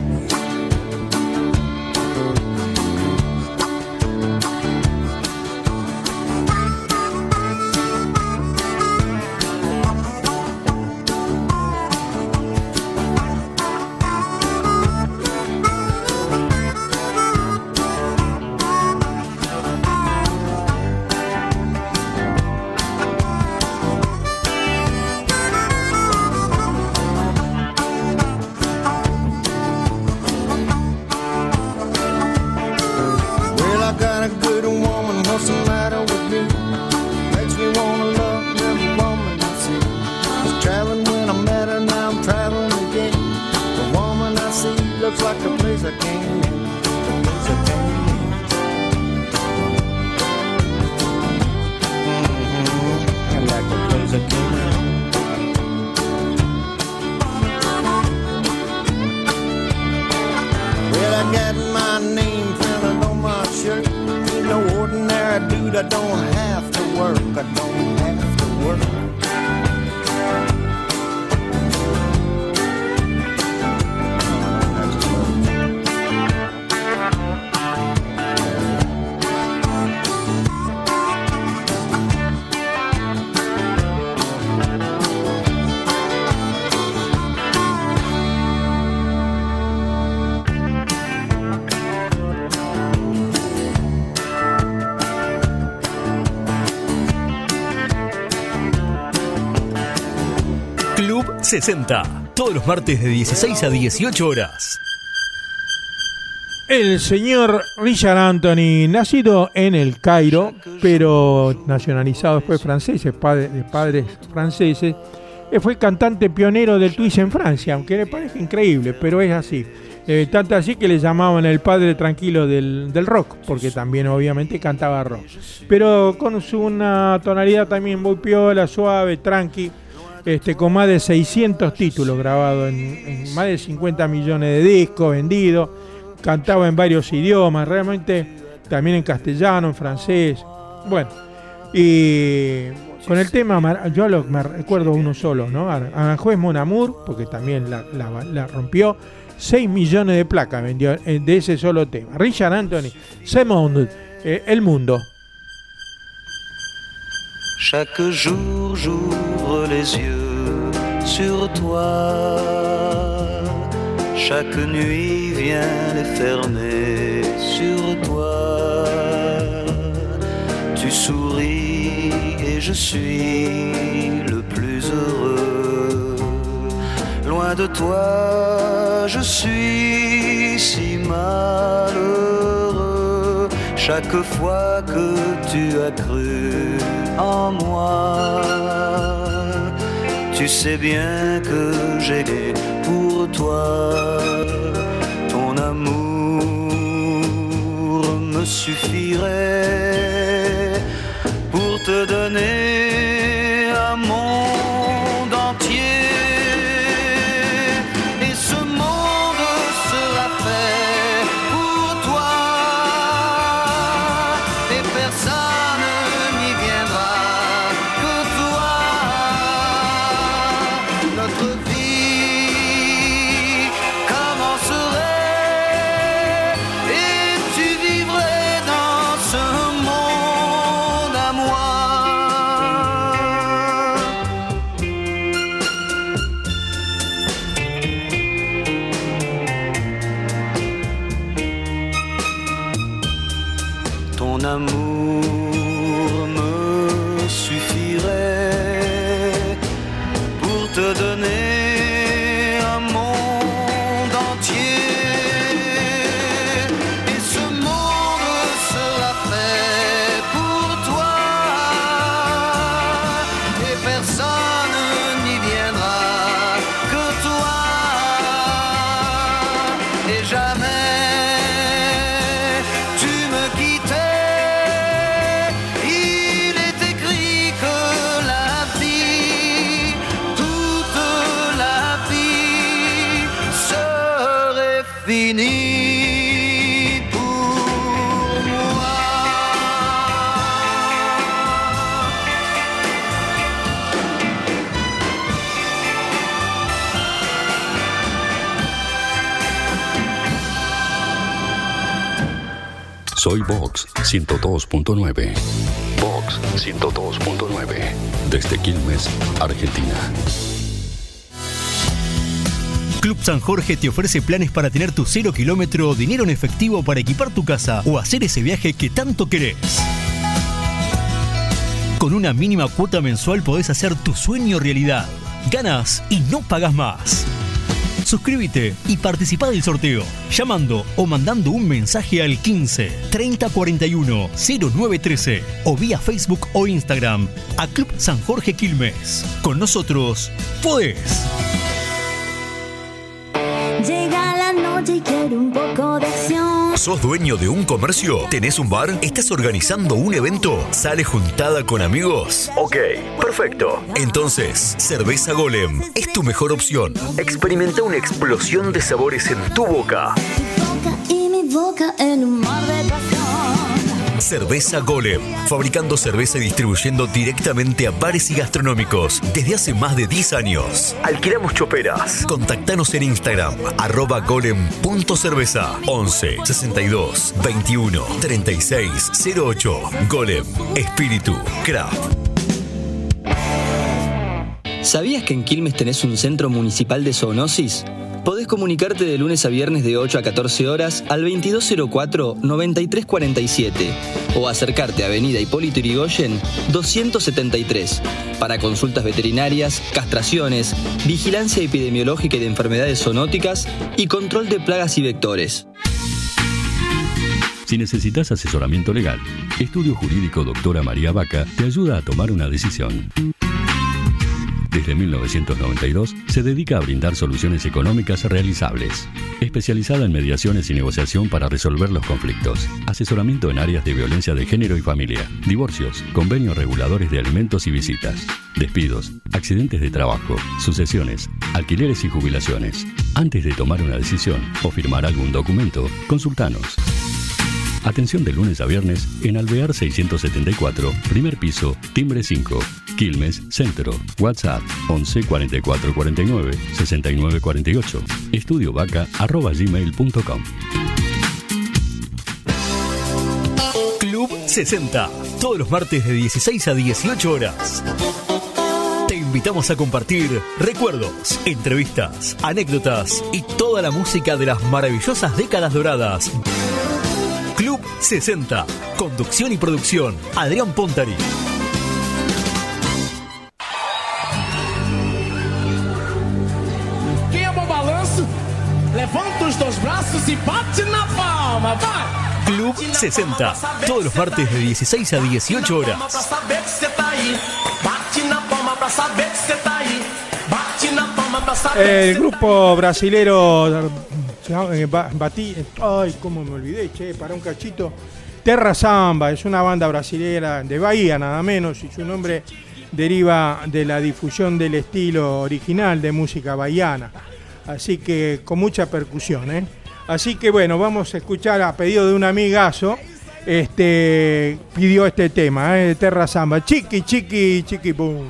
Well, I got a good woman, what's the matter with me? Makes me wanna love every woman I see. Was traveling when I met her, now I'm traveling again. The woman I see looks like the place I came in. The place I came in. Like the place I came in. Well, I got my name printed on my shirt. Ain't no ordinary dude, I don't have to work. I don't have to work. 60. Todos los martes de 16 a 18 horas. El señor Richard Anthony, nacido en el Cairo, pero nacionalizado después francés, de padres franceses, fue cantante pionero del twist en Francia, aunque le parece increíble, pero es así. Tanto así que le llamaban el padre tranquilo del rock, porque también obviamente cantaba rock. Pero con una tonalidad también muy piola, suave, tranqui, con más de 600 títulos grabados en más de 50 millones de discos vendidos. Cantaba en varios idiomas, realmente también en castellano, en francés. Bueno, y con el tema, me recuerdo uno solo, ¿no? Aranjuez Mon Amour, porque también la rompió. 6 millones de placas vendió de ese solo tema. Richard Anthony, Ce Monde, El Mundo. Chaque jour j'ouvre les yeux sur toi. Chaque nuit vient les fermer sur toi. Tu souris et je suis le plus heureux. Loin de toi, je suis si malheureux. Chaque fois que tu as cru en moi, tu sais bien que j'ai pour toi. Ton amour me suffirait pour te donner un monde entier. Et ce monde sera fait pour toi. Et personne n'y viendra que toi. Notre vie commencerait et tu vivrais dans ce monde à moi. Ton amour me suffirait pour te donner un monde entier. Et ce monde sera fait pour toi. Et personne n'y viendra que toi. Et jamais tu me quittais. Il est écrit que la vie, toute la vie serait finie pour moi. Soy Vox 102.9. Vox 102.9. Desde Quilmes, Argentina. Club San Jorge te ofrece planes para tener tu 0 kilómetro, dinero en efectivo para equipar tu casa o hacer ese viaje que tanto querés. Con una mínima cuota mensual podés hacer tu sueño realidad. Ganas y no pagas más. Suscríbete y participá del sorteo llamando o mandando un mensaje al 15 30 41 0913 o vía Facebook o Instagram a Club San Jorge Quilmes. Con nosotros podés. Llega la noche y quiero un poco de acción. ¿Sos dueño de un comercio? ¿Tenés un bar? ¿Estás organizando un evento? ¿Sale juntada con amigos? Ok, perfecto. Entonces, Cerveza Golem es tu mejor opción. Experimenta una explosión de sabores en tu boca. Tu boca y mi boca en un mar de pasión. Cerveza Golem, fabricando cerveza y distribuyendo directamente a bares y gastronómicos desde hace más de 10 años. Alquilamos choperas. Contactanos en Instagram, @golem.cerveza, 11 62 21 36 08. Golem, espíritu, craft. ¿Sabías que en Quilmes tenés un centro municipal de zoonosis? Podés comunicarte de lunes a viernes de 8 a 14 horas al 2204-9347 o acercarte a Avenida Hipólito Yrigoyen 273 para consultas veterinarias, castraciones, vigilancia epidemiológica y de enfermedades zoonóticas y control de plagas y vectores. Si necesitas asesoramiento legal, Estudio Jurídico Doctora María Vaca te ayuda a tomar una decisión. Desde 1992 se dedica a brindar soluciones económicas realizables. Especializada en mediaciones y negociación para resolver los conflictos. Asesoramiento en áreas de violencia de género y familia. Divorcios, convenios reguladores de alimentos y visitas. Despidos, accidentes de trabajo, sucesiones, alquileres y jubilaciones. Antes de tomar una decisión o firmar algún documento, consultanos. Atención de lunes a viernes en Alvear 674, primer piso, timbre 5, Quilmes, Centro. WhatsApp 11 44 49 69 48. estudiovaca@gmail.com. Club 60, todos los martes de 16 a 18 horas. Te invitamos a compartir recuerdos, entrevistas, anécdotas y toda la música de las maravillosas décadas doradas. Club 60, conducción y producción, Adrián Pontari. Quem é bom balanço, levanta os dois braços e bate na palma, vai! Club 60, todos los martes de 16 a 18 horas. Pra saber que cê tá aí, bate na palma pra saber que cê tá aí, bate na palma pra saber que cê tá aí. El grupo brasilero Batí, ay, cómo me olvidé, para un cachito. Terra Samba es una banda brasilera de Bahía, nada menos, y su nombre deriva de la difusión del estilo original de música bahiana. Así que con mucha percusión, ¿eh? Así que bueno, vamos a escuchar a pedido de un amigazo. Pidió este tema, de Terra Samba. Chiqui, chiqui, chiqui, boom.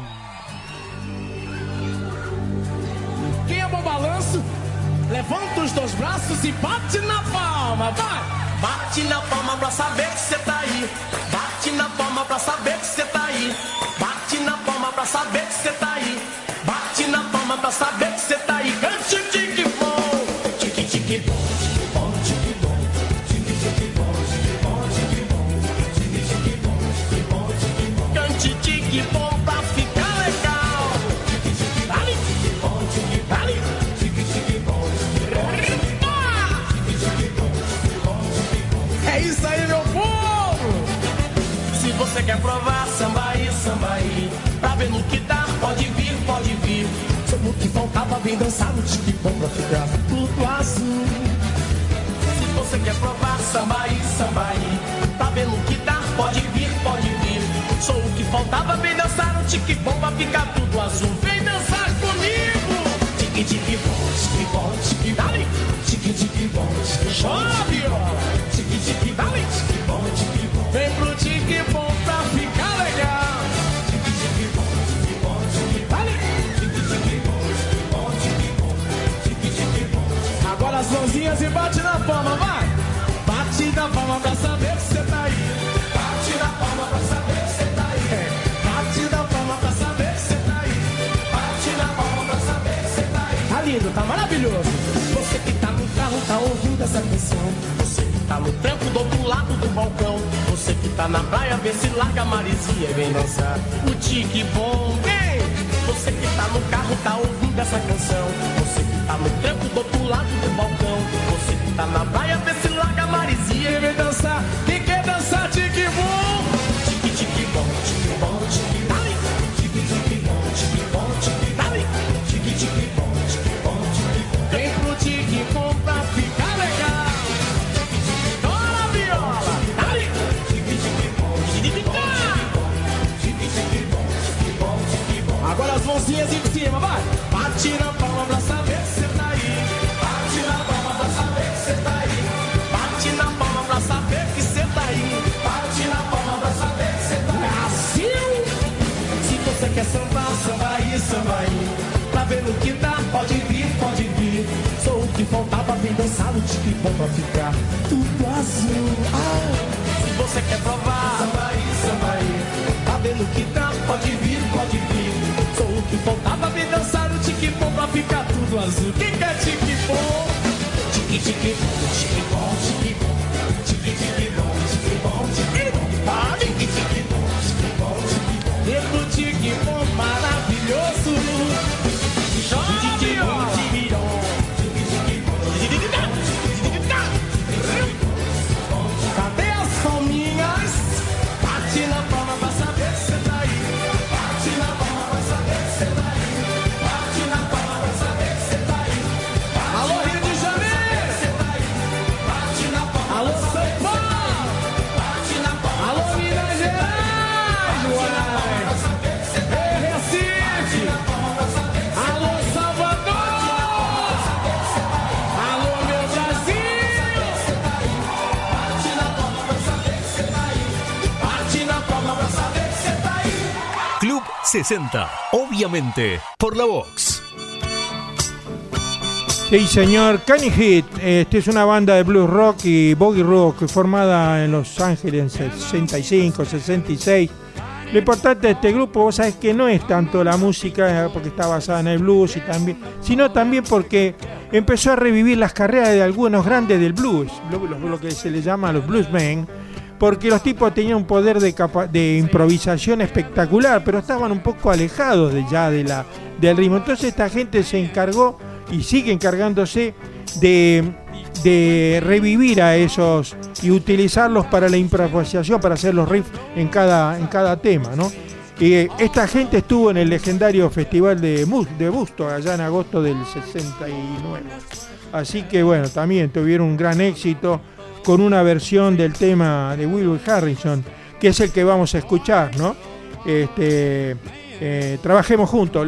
Quem é bom balanço, levanta os dois braços e bate na palma, vai! Bate na palma pra saber que cê tá aí, bate na palma pra saber que cê tá aí, bate na palma pra saber que cê tá aí, bate na palma pra saber que cê tá aí. Cante tique bom, tique tique bom, tique bom, tique bom, tique tique bom, tique bom, tique bom, tique tique bom, tique bom, tique bom. Cante tique bom pra ficar legal. Tique tique dale, tique bom, tique dale, tique tique bom, tique bom, tique bom, tique bom. É isso aí, meu povo! Se você quer provar samba aí, pra ver no que dá, pode vir, pode vir. Sobre o que faltava, vem dançar no tique bom pra ficar tudo azul. Se você quer provar samba aí, pra ver no que dá, pode vir, pode vir. Sou o que faltava, vem dançar no tique bom pra ficar tudo azul. Vem dançar comigo! Tique tique bom, tique bom, tique dale, tique tique bom, tique bom, viola. Tique tique dale, tique bom, tique bom. Vem pro tique bom pra ficar legal. Tique tique bom, tique bom, tique dale, tique tique bom, tique bom, tique bom, tique tique bom. Agora as mãozinhas e bate na palma, vai! Bate na palma pra saber que cê tá aí. Bate na palma pra saber que cê tá aí. Bate na palma pra saber que cê tá aí. Bate na palma pra saber que cê tá aí. Tá lindo, tá maravilhoso. Você que tá no carro, tá ouvindo essa canção. Você que tá no trampo do outro lado do balcão. Você que tá na praia, vê se larga a maresia e vem dançar o tique bom, vem! Você que tá no carro, tá ouvindo essa canção. Você que tá no trampo do outro lado do balcão. Você que tá na praia, vê se larga a maresia e vem dançar. Quem quer dançar tique bom? Tique tique bom, tique bom, tique dale. Tique tique bom, tique bom, tique dale. Tique tique bom, tique bom, tique bom. Vem pro tique bom pra ficar legal. Dona viola, dale. Tique tique bom, tique bom, tique bom, tique bom, tique bom. Agora as mãozinhas em cima, vai. Bate na palma pra saber que cê tá aí. Bate na palma pra saber que cê tá aí. Bate na palma pra saber que cê tá aí. Bate na palma pra saber que cê tá aí. Brasil! Se você quer sambar, samba aí. Pra ver no que dá, pode vir, pode vir. Sou o que faltava, vem dançar no tique bom pra ficar tudo azul. Se você quer provar, samba aí. Pra ver no que dá, pode vir, pode vir. Sou o que faltava, Club 60, obviamente, por la Vox. Sí, señor. Canny Heat, es una banda de blues rock y boogie rock formada en Los Ángeles en 65, 66. Lo importante de este grupo, vos sabés que no es tanto la música, porque está basada en el blues, sino también porque empezó a revivir las carreras de algunos grandes del blues, lo que se le llama los bluesmen, porque los tipos tenían un poder de improvisación espectacular, pero estaban un poco alejados del ritmo. Entonces esta gente se encargó y sigue encargándose de revivir a esos y utilizarlos para la improvisación, para hacer los riffs en cada tema, ¿no? Esta gente estuvo en el legendario festival de Busto allá en agosto del 69. Así que bueno, también tuvieron un gran éxito con una versión del tema de Will Harrison, que es el que vamos a escuchar, ¿no? Trabajemos juntos.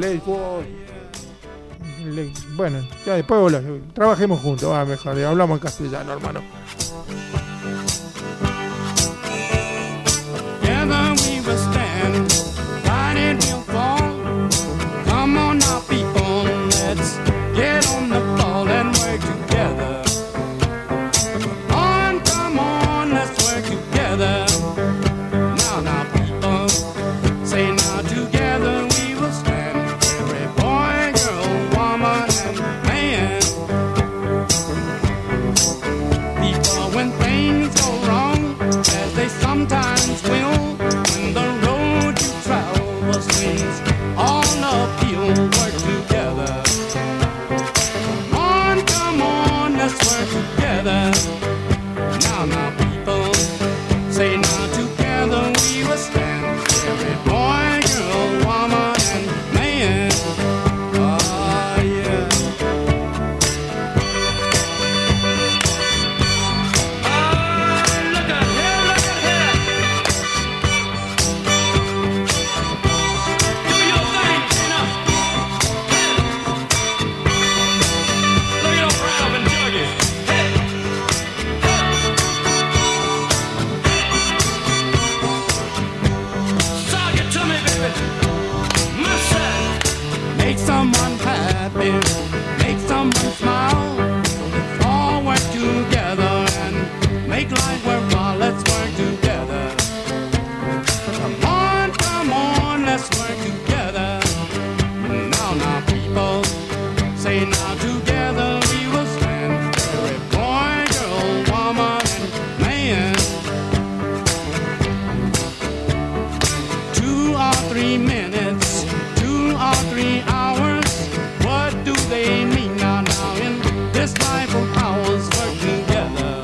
Bueno, ya después trabajemos juntos, mejor, hablamos en castellano, hermano. Together we will stand, fighting will fall. Come on now, people, let's get on the ball and work together. Come on, let's work together. Now, people, say now together we will stand. Every boy, girl, woman, and man. People, when things go wrong, as they sometimes will, when the road you travel swings, all of you work together. Come on, let's work together. Now, people, say now together we will stand. Every boy, girl, woman, and man. Oh, yeah. Oh, look at here, look at here. Do your thing, Tina. Look at old Ralph and Juggy. Talk it to me, baby. My side. Make someone happy, make someone smile. Let's all work together and make life worthwhile. Let's work together. Come on, let's work together. Now, people, say now together we will stand. Every boy, girl, woman, and man. 2 or 3 minutes, 2 or 3 hours. What do they mean now in this life of ours? Work together.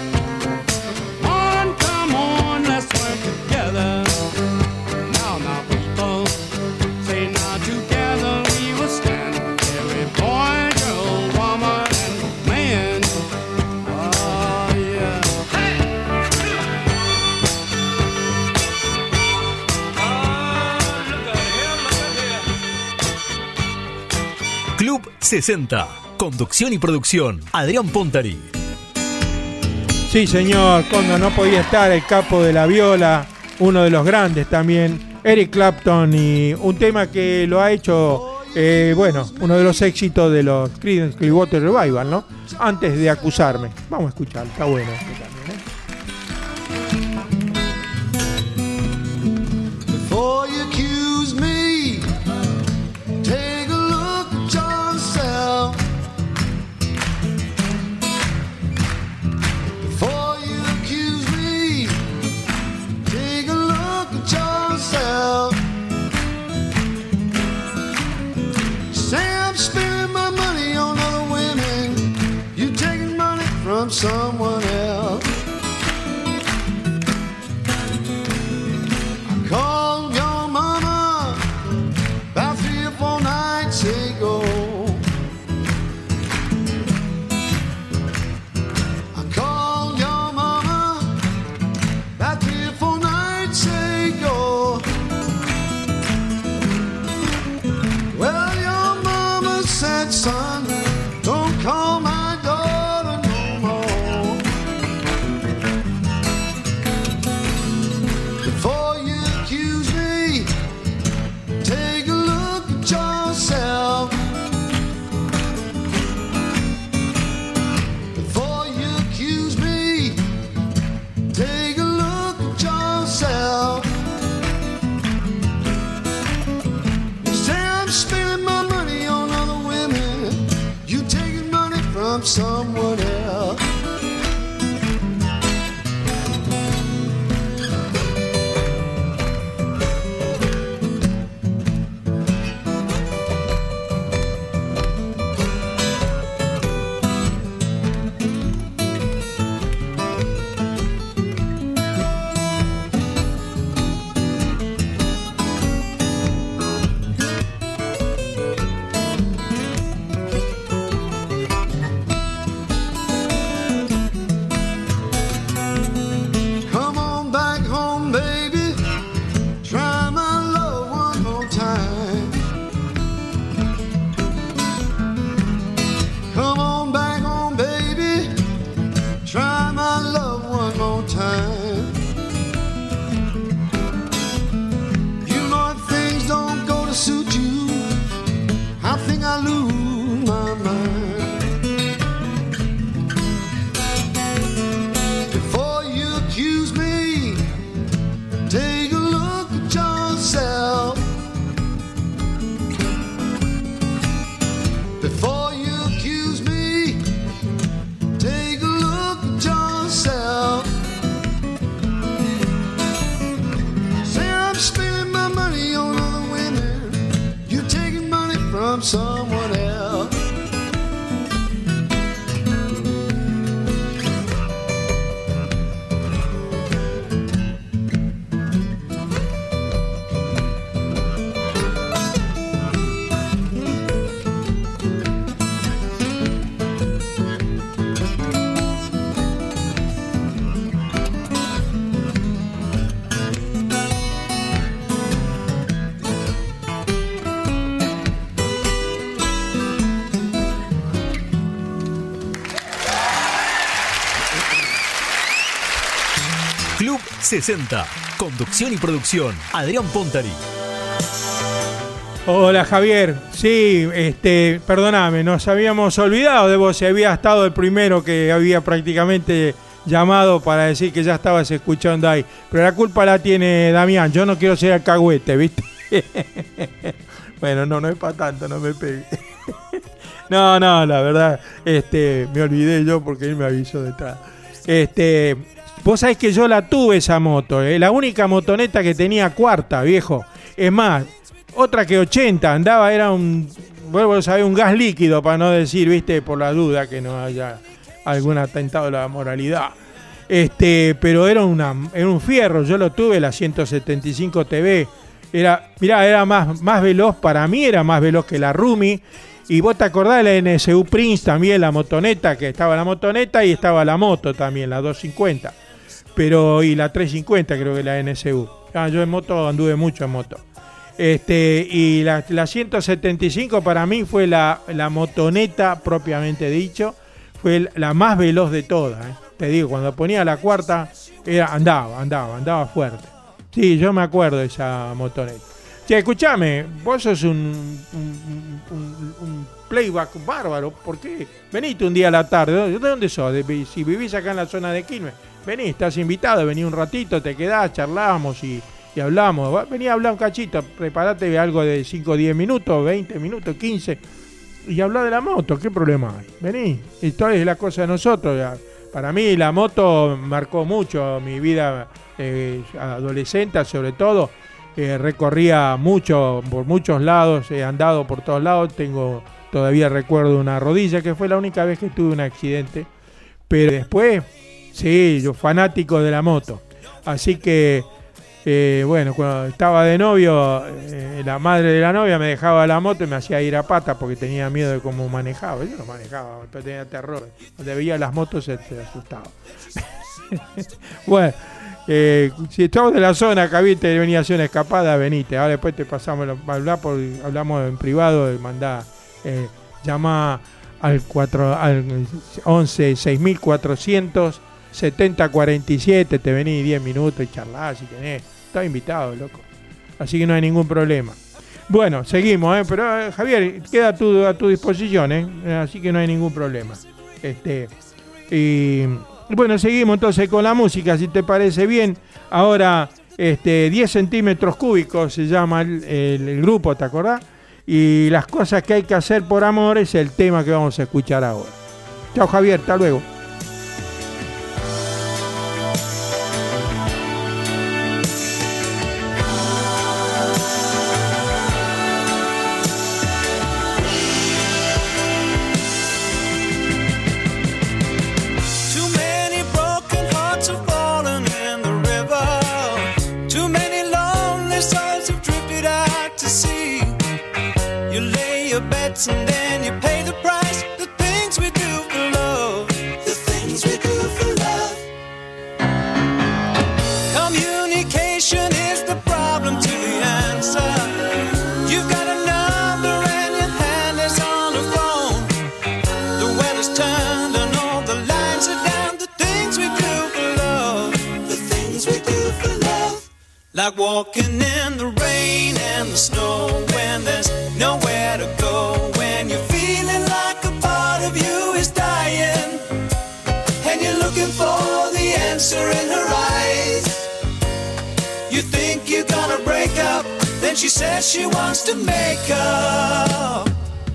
Come on, let's work together. Now, people, say now together we will stand. Every boy, girl, woman, and man. Oh, yeah. Club 60, conducción y producción, Adrián Pontari. Sí, señor, cuando no podía estar el capo de la viola, uno de los grandes también, Eric Clapton, y un tema que lo ha hecho, uno de los éxitos de los Creedence Clearwater Revival, ¿no? Antes de acusarme. Vamos a escuchar, está bueno este también, Before you accuse me, take a look at yourself. Club 60. Conducción y producción, Adrián Pontari. Hola Javier, sí, perdóname, nos habíamos olvidado de vos, había estado el primero que había prácticamente llamado para decir que ya estabas escuchando ahí, pero la culpa la tiene Damián, yo no quiero ser alcahuete, ¿viste? Bueno, no es para tanto, no me pegue. No, la verdad, me olvidé yo porque él me avisó detrás. Vos sabés que yo la tuve esa moto, la única motoneta que tenía cuarta, viejo, es más, otra que 80, andaba, era un gas líquido, para no decir, viste, por la duda que no haya algún atentado a la moralidad. Pero era un fierro, yo lo tuve, la 175 TV, era más veloz, para mí era más veloz que la Rumi, y vos te acordás de la NSU Prince también, la motoneta, que estaba la motoneta y estaba la moto también, la 250, y la 350 creo que la NSU. Yo en moto anduve mucho en moto. Y la 175 para mí fue la motoneta propiamente dicho, fue la más veloz de todas, Te digo, cuando ponía la cuarta andaba fuerte. Sí, yo me acuerdo de esa motoneta. Che, escuchame, vos sos un playback bárbaro, ¿por qué? Venite un día a la tarde, ¿de dónde sos? Si vivís acá en la zona de Quilmes, vení, estás invitado, vení un ratito, te quedás, charlamos y hablamos, vení a hablar un cachito, preparate algo de 5 o 10 minutos, 20 minutos, 15, y habla de la moto, ¿qué problema hay? Vení, esto es la cosa de nosotros. Para mí la moto marcó mucho mi vida adolescente, sobre todo, recorría mucho, por muchos lados, he andado por todos lados, todavía recuerdo una rodilla, que fue la única vez que tuve un accidente, pero después, sí, yo fanático de la moto, así que cuando estaba de novio, la madre de la novia me dejaba la moto y me hacía ir a pata porque tenía miedo de cómo manejaba. Yo no manejaba, pero tenía terror. Cuando veía las motos se asustaba. Bueno, si estamos de la zona, acá viste, venía a hacer una escapada, venite. Ahora después te pasamos a hablar, hablamos en privado, llama al 11 6400 7047, te venís 10 minutos y charlás si tenés. Estás invitado, loco. Así que no hay ningún problema. Bueno, seguimos, pero Javier, queda a tu disposición, así que no hay ningún problema. Y bueno, seguimos entonces con la música, si te parece bien. Ahora, 10 centímetros cúbicos se llama el grupo, ¿te acordás? Y las cosas que hay que hacer por amor es el tema que vamos a escuchar ahora. Chao, Javier, hasta luego. And then you pay the price. The things we do for love. The things we do for love. Communication is the problem to the answer. You've got a number and your hand is on the phone. The weather's turned and all the lines are down. The things we do for love. The things we do for love. Like walking in the rain and the snow when there's nowhere to go. When you're feeling like a part of you is dying and you're looking for the answer in her eyes. You think you're gonna break up, then she says she wants to make up.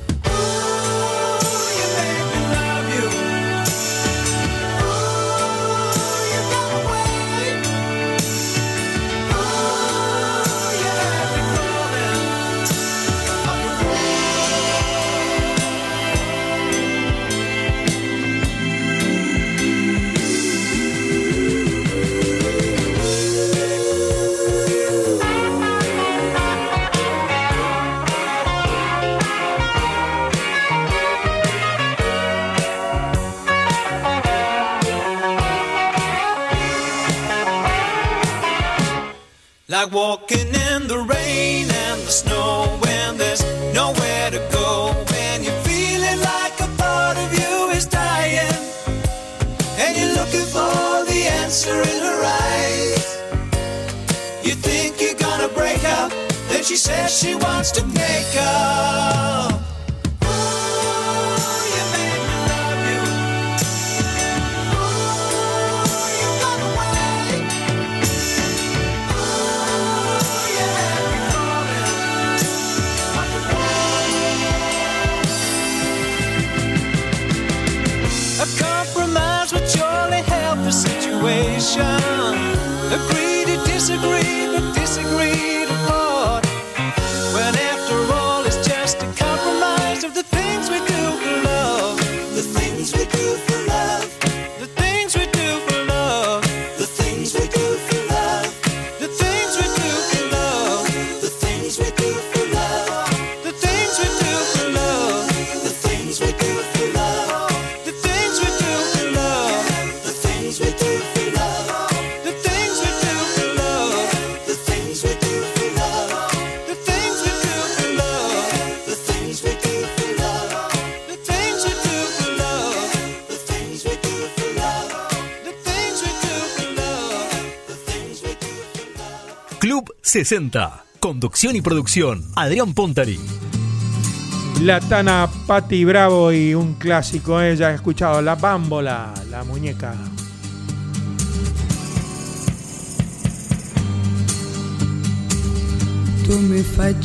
Like walking in the rain and the snow when there's nowhere to go. When you're feeling like a part of you is dying and you're looking for the answer in her eyes. she says she wants to make up. Ooh, you made me love you. Ooh, you got away. Ooh, you had me falling. A compromise would surely help the situation. Agree to disagree, but disagree to part. When after all it's just a compromise of the things we do for love. The things we do for love. The things we do for love. The things we do for love. The things we do for love. The things we do for love. The things we do for love. The things we do for love. The things we do for love. The things we do for love. The things we do for love. The things we do for love. The things we do for love. The things we do for love. The things we do for love. The things we do for love. The things we do for love. The things we do for love. Club 60. Conducción y producción, Adrián Pontari. La Tana Patti Bravo y un clásico, ella ha escuchado La Bambola, la muñeca. Tu mi fai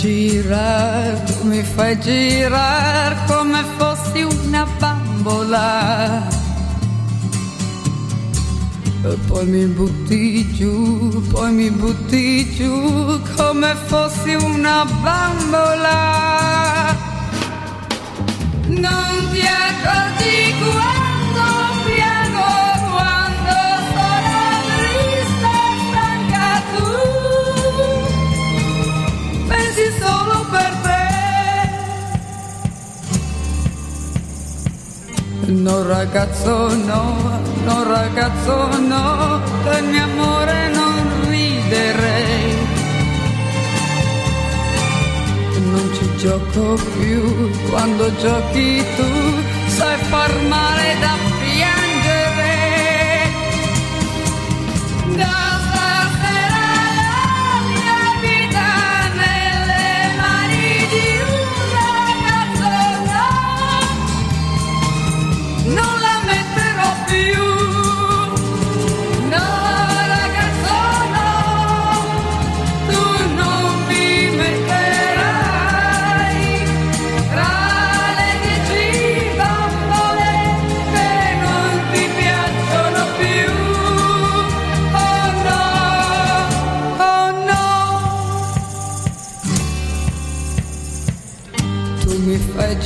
girar come fossi una bambola. E poi mi butti giù come fossi una bambola. Non ti accorgi quando piango, quando sono triste e stanca tu. Pensi solo per te. No ragazzo no, del mio amore non riderei. Non ci gioco più, quando giochi tu sai far male da piangere. Da stasera la mia vita nelle mani di un ragazzo no, non la metterò più. No ragazzo no, tu non mi metterai tra le 10 bambole che non ti piacciono più. Oh no, oh no. Tu mi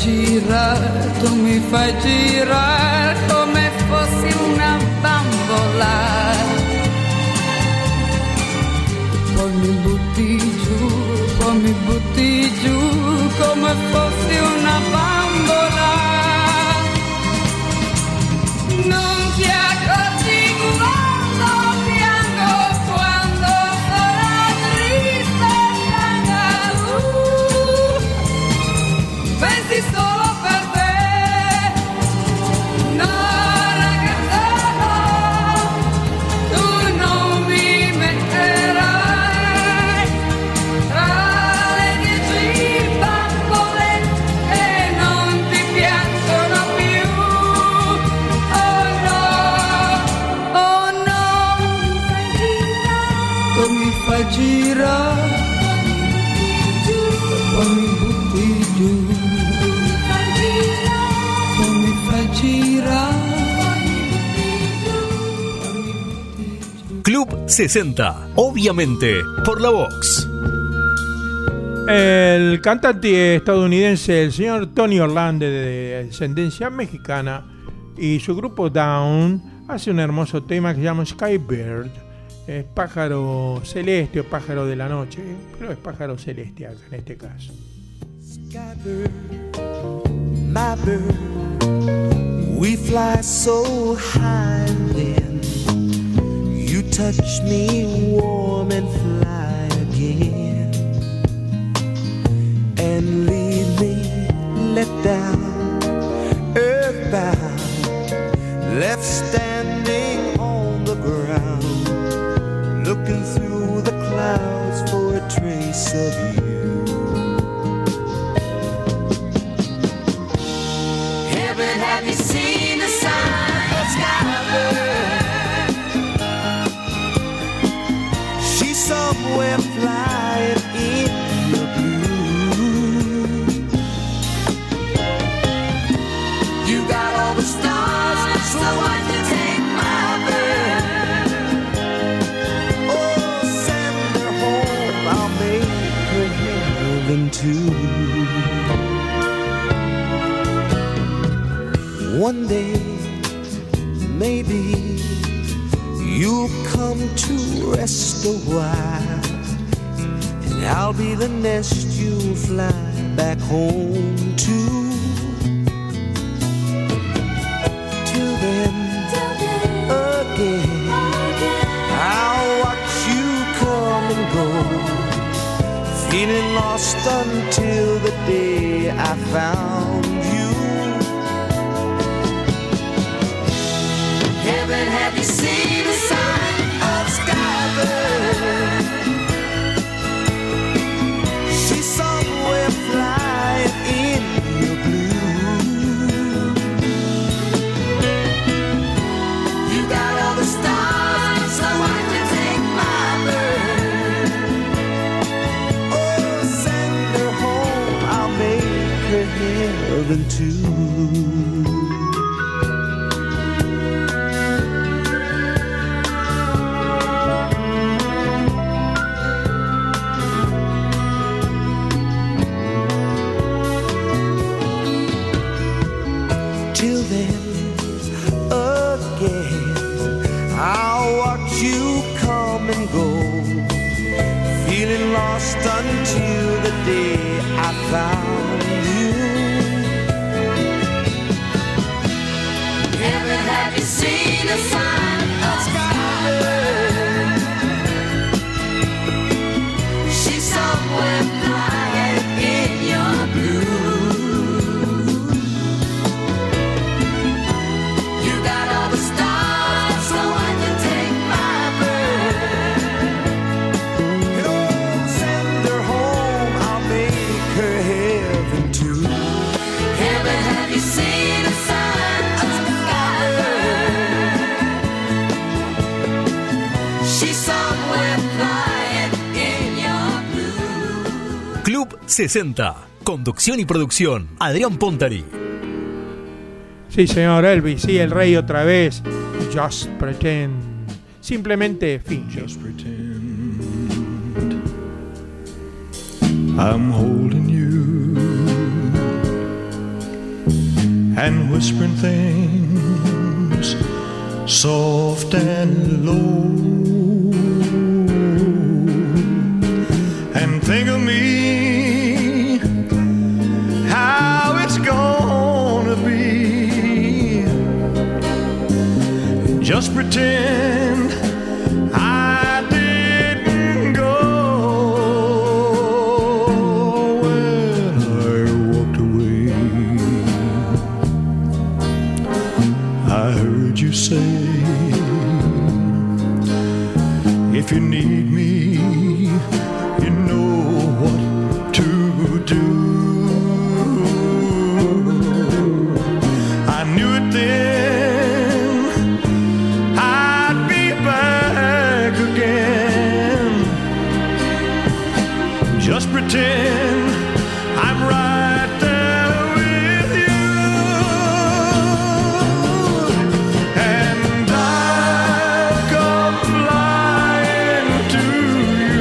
fai girare come fossi una bambola. Poi mi butti giù come fossi una bambola. Non ti accorgi quando piango, quando sono triste e stanca. Pensi solo per te. No ragazza no, tu non mi metterai tra le 10 bambole che non ti piacciono più. Oh no, oh no. Tu mi fai girare, poi mi butti giù. Tu mi fai girare. Club 60. Obviamente, por la Vox. El cantante estadounidense, el señor Tony Orlando, de descendencia mexicana, y su grupo Down hace un hermoso tema que se llama Skybird. Es pájaro celeste o pájaro de la noche, pero es pájaro celeste acá en este caso. Skybird, my bird, we fly so high then you touch me warm and fly again and leave me let down, earthbound, left standing on the ground, looking through the clouds for a trace of you. somewhere flying in the blue. You got all the stars, so why'd you take my bird? Oh, send her home, I'll make her heaven too. One day, maybe you'll come to rest a while, and I'll be the nest you'll fly back home to. Till then, again, I'll watch you come and go, feeling lost until the day I found you. Heaven, have you seen a sign of Skybird? She's somewhere flying in your blue. You got all the stars, so why'd you take my bird? Oh, send her home, I'll make her heaven too. Till then, again, I'll watch you come and go, feeling lost until the day I found you. Heaven, have you seen a sign of Skybird? She's somewhere flying in your blue. You got all the stars, so why'd you take my bird? Oh, send her home, I'll make her heaven too. Heaven, have you seen a sign of Skybird? She's somewhere flying in your blue. Club 60. Conducción y producción, Adrián Pontari. Sí, señor Elvis, sí, el rey otra vez. Just pretend. Simplemente finge. Just pretend I'm holding you and whispering things soft and low, and think of me, how it's gonna be. Just pretend I didn't go when I walked away. I heard you say, if you need me, you know what to do. I knew it then, just pretend I'm right there with you, and I'll come flying to you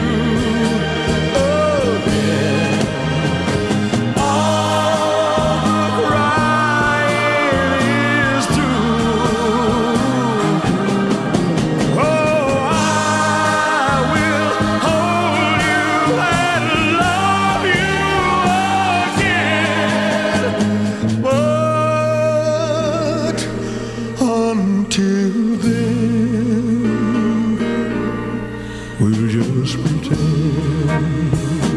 again. All the crying is through. Oh, I will hold you and love you again, but until then, we'll just pretend.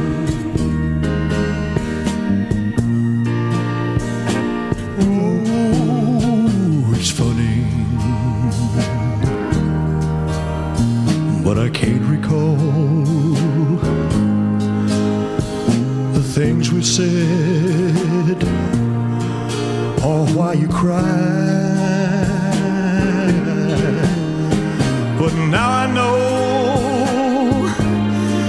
Oh, it's funny, but I can't recall the things we said or why you cried. But now I know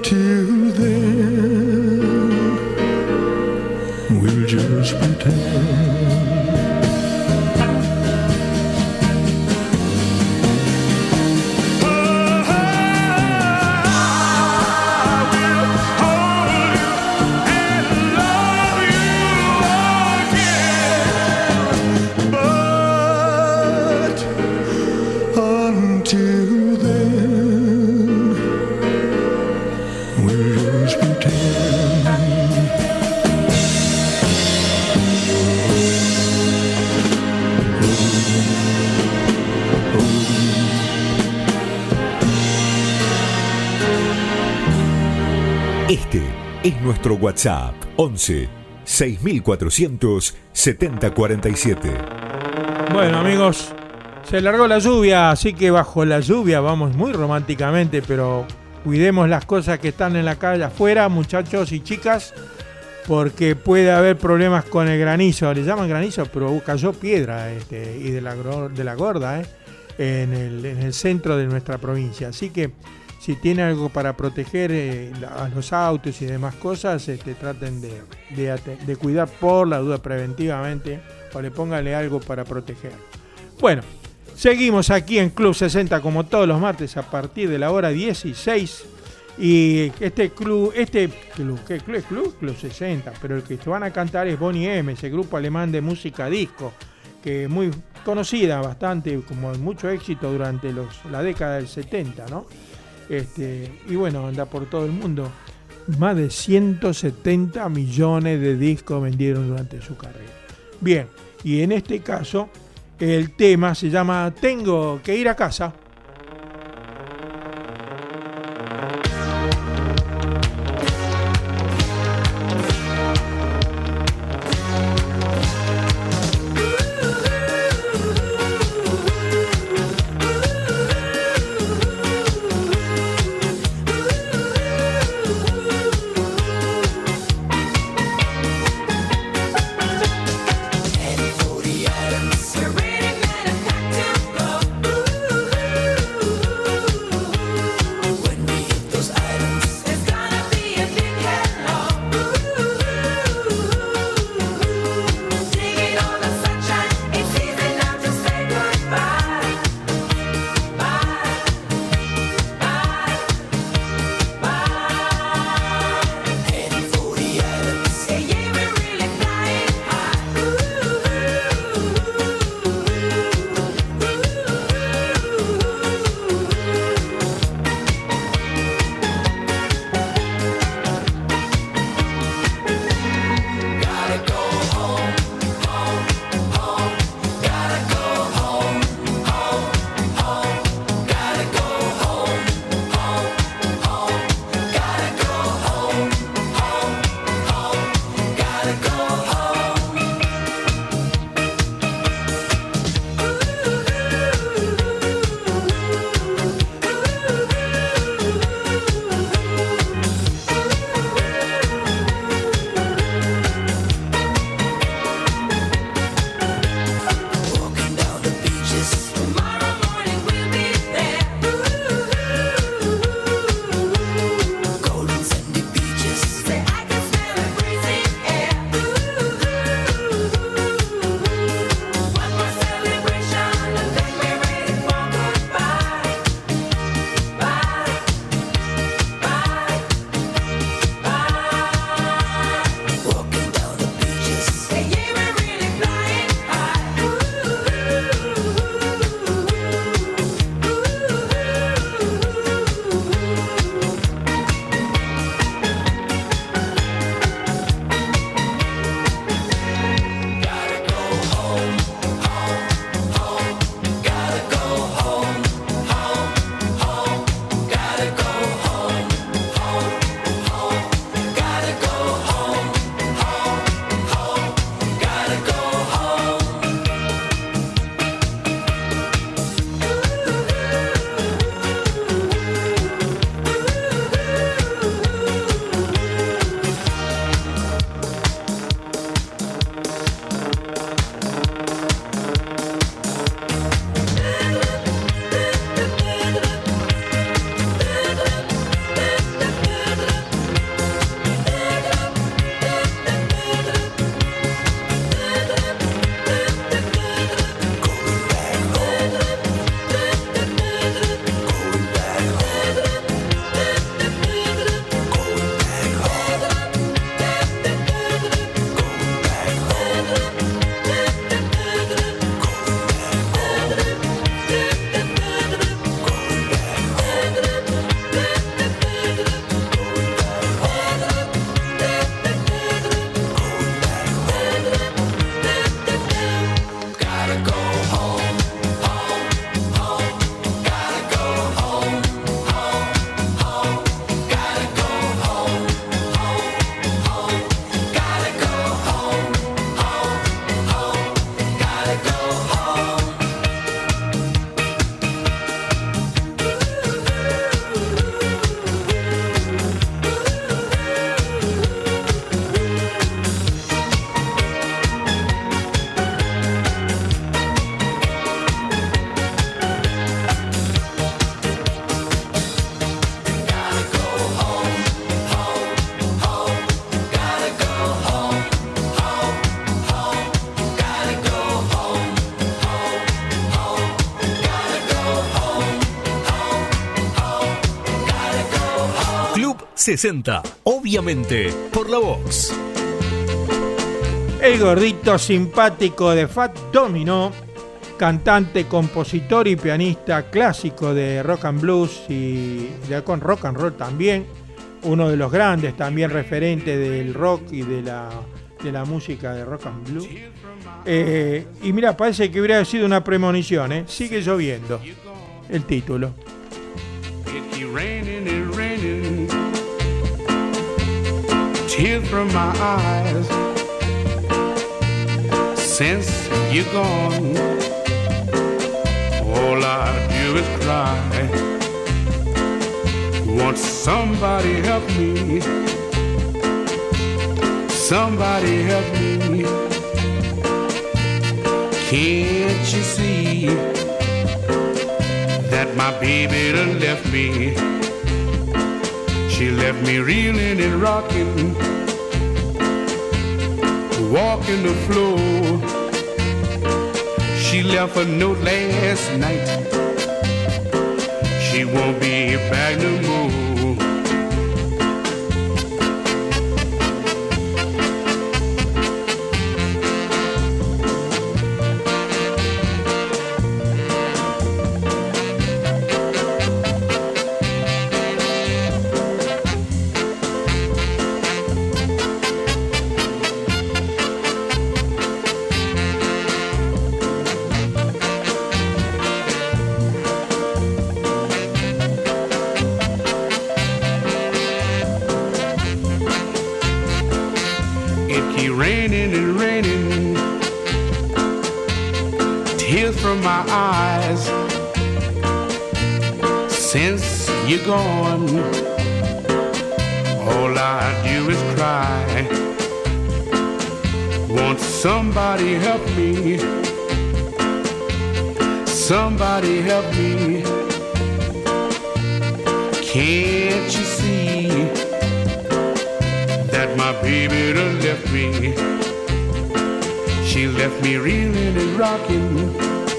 Until then, we'll just pretend. Until then, we'll just pretend. Este es nuestro WhatsApp 11 6400 7047. Bueno, amigos, se largó la lluvia, así que bajo la lluvia vamos muy románticamente, pero cuidemos las cosas que están en la calle afuera, muchachos y chicas, porque puede haber problemas con el granizo. Le llaman granizo, pero cayó piedra y de la gorda en el centro de nuestra provincia. Así que si tiene algo para proteger a los autos y demás cosas, traten de cuidar por la duda preventivamente, o le póngale algo para proteger. Bueno, seguimos aquí en Club 60 como todos los martes a partir de la hora 16. Y Club 60, pero el que van a cantar es Boney M, ese grupo alemán de música disco, que es muy conocida, bastante, como mucho éxito durante la década del 70, ¿no? Y bueno, anda por todo el mundo. Más de 170 millones de discos vendieron durante su carrera. Bien, y en este caso el tema se llama Tengo que ir a casa. 60, obviamente por la Vox. El gordito simpático de Fat Domino, cantante, compositor y pianista clásico de rock and blues y con rock and roll también, uno de los grandes también referentes del rock y de la música de rock and blues. Y mira, parece que hubiera sido una premonición, ¿eh? Sigue lloviendo, el título. It keep raining and raining, tears from my eyes. Since you're gone, all I do is cry. Won't somebody help me? Somebody help me. Can't you see that my baby done left me? She left me reeling and rocking, walking the floor. She left a note last night. She won't be back no more. Raining and raining, tears from my eyes. Since you're gone, all I do is cry. Won't somebody help me? Somebody help me. Can't you see that my baby done left me? She left me reeling and rocking,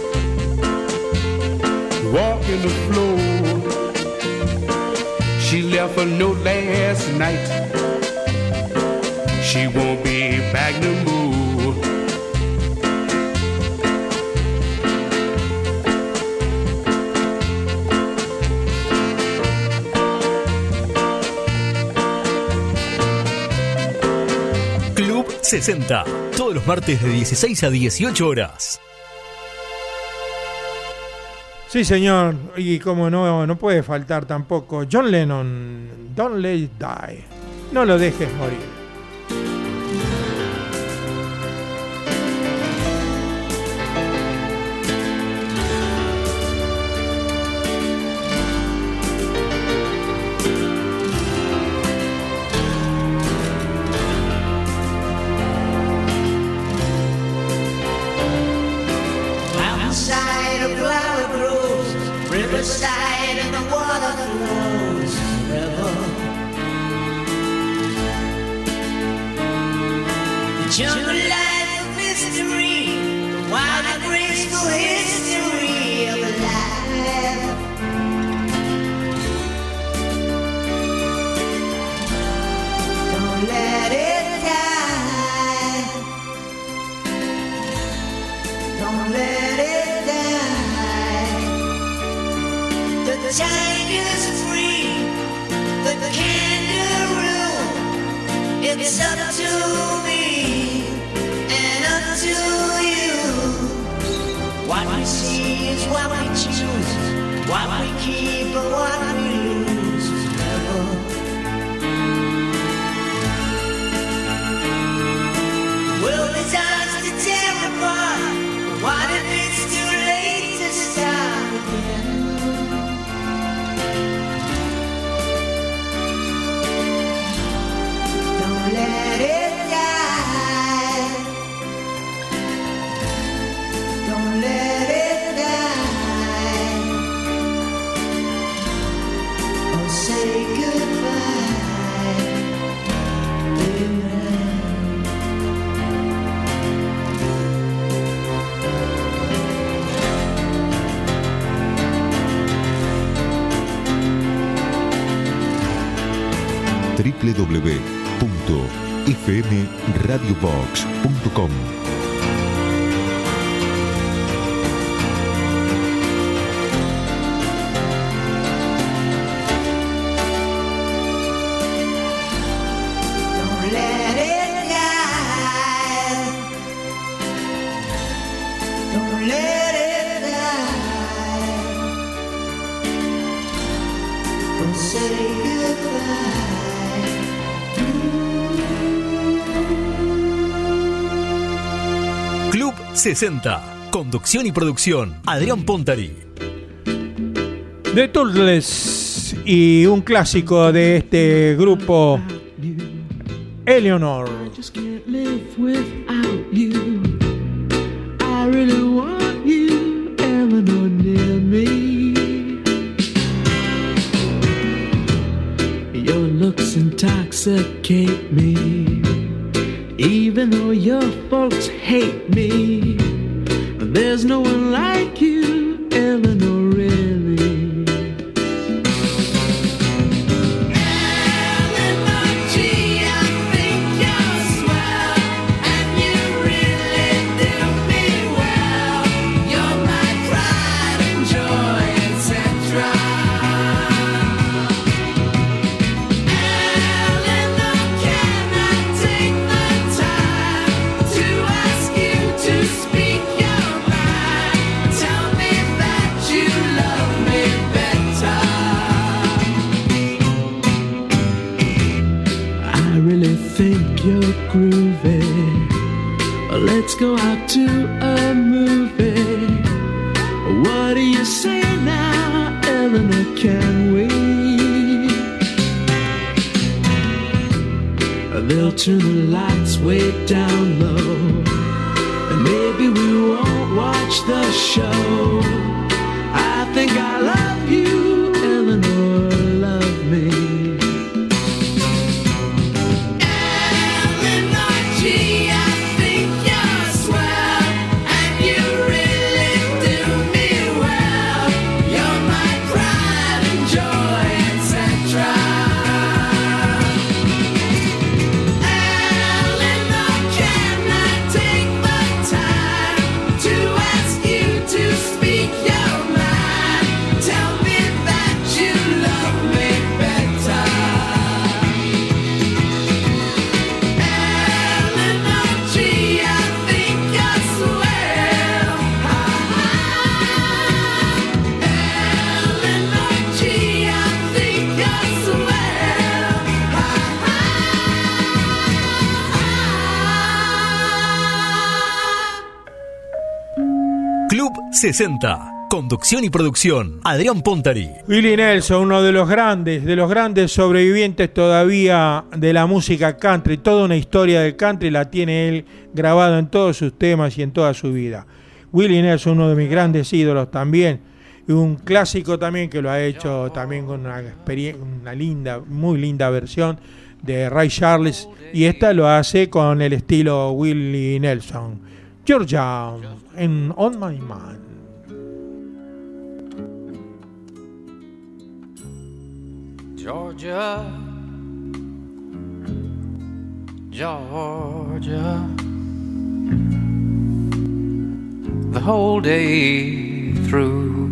walking the floor. She left a note last night. She won't be back no more. Club 60, todos los martes de 16 a 18 horas. Sí, señor, y como no puede faltar tampoco John Lennon, Don't Let It Die, no lo dejes morir. Mountainside a flower grows, riverside and the water flows forever. The jungle life of mystery, the wild and graceful history of life. Don't let it die. Don't let it die. The tiger's free, the kangaroo. It's up to me and up to you. What we see is what we choose. What we keep or what we lose forever. World is ours to tear apart. What if it's too late to start again? Don't let it die. Don't let it die. Oh, say goodbye. Amen. www.fmradiobox.com. Don't let it die. Don't let it die. Don't say goodbye. Club 60. Conducción y producción, Adrián Pontari. The Turtles y un clásico de este grupo, Eleanor. Just can't live without you. I really want you, Eleanor, near me. Your looks intoxicate me, even though your folks hate me. There's no one like you, Eleanor, really. Let's go out to a movie. What do you say now, Eleanor, can we? They'll turn the lights way down low, and maybe we won't watch the show. I think I love you, Eleanor, love me. Club 60. Conducción y producción, Adrián Pontari. Willie Nelson, uno de los grandes sobrevivientes todavía de la música country. Toda una historia del country la tiene él grabado en todos sus temas y en toda su vida. Willie Nelson, uno de mis grandes ídolos también. Y un clásico también que lo ha hecho también con una linda, muy linda versión de Ray Charles. Y esta lo hace con el estilo Willie Nelson. Georgia en On My Mind. Georgia, Georgia, the whole day through,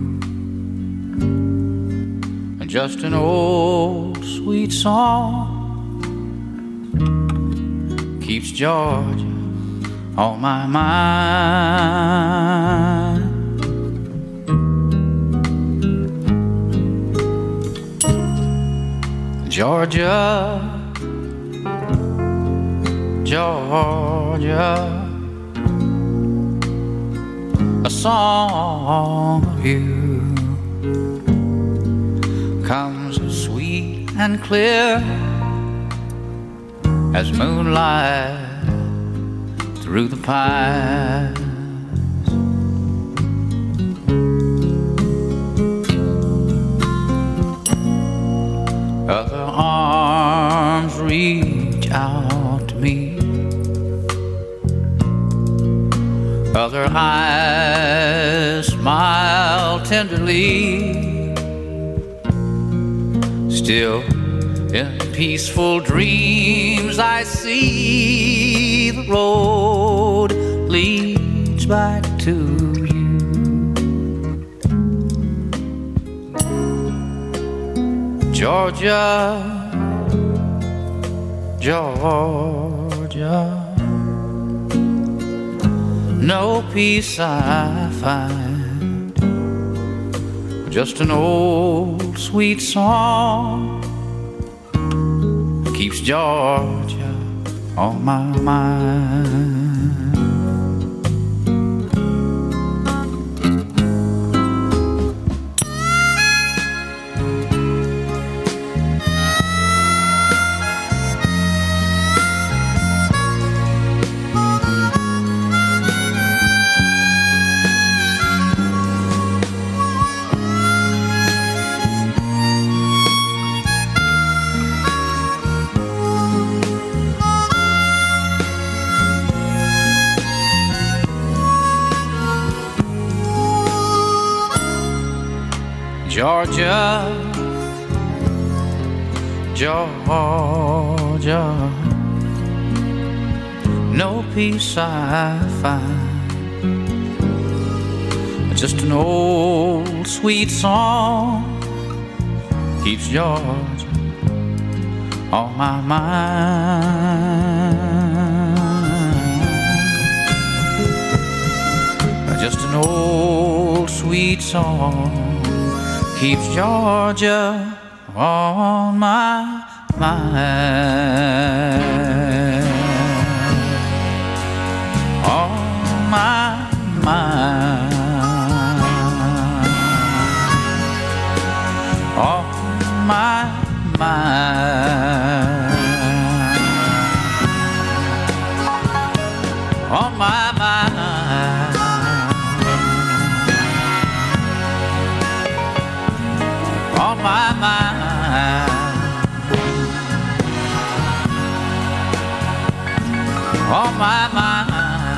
just an old sweet song keeps Georgia on my mind. Georgia, Georgia, a song of you comes as sweet and clear as moonlight through the pines. Other arms reach out to me, other eyes smile tenderly. Still, In peaceful dreams I see the road leads back to you. Georgia, Georgia, no peace I find, just an old sweet song keeps Georgia on my mind. Georgia, Georgia, no peace I find, just an old sweet song keeps Georgia on my mind. Just an old sweet song keeps Georgia on my mind. On my mind. On my mind. On my mind. On my mind, on my mind,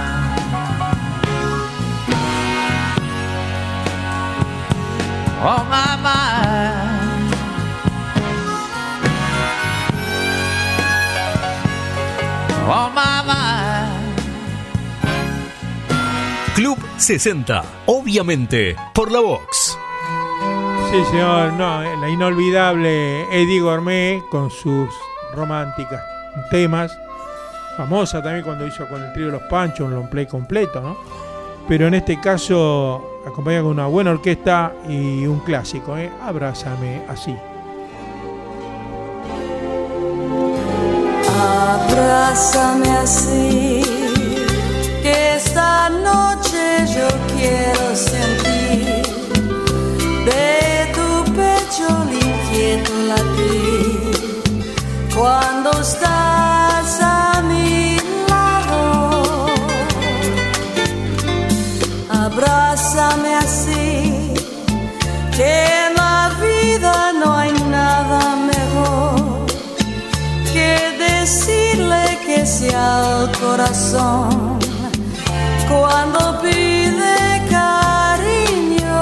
on my mind, on my mind. Club 60, obviamente, por la Vox. Sí, señor, no, la inolvidable Eddie Gourmet con sus románticas temas, famosa también cuando hizo con el trío Los Panchos un long play completo, ¿no? Pero en este caso acompañada con una buena orquesta y un clásico, Abrázame así. Abrázame así, que esta noche yo quiero sentir de tu pecho el inquieto latir cuando estás a mi lado. Abrázame así, que en la vida no hay nada mejor que decirle que sea al corazón cuando pide cariño.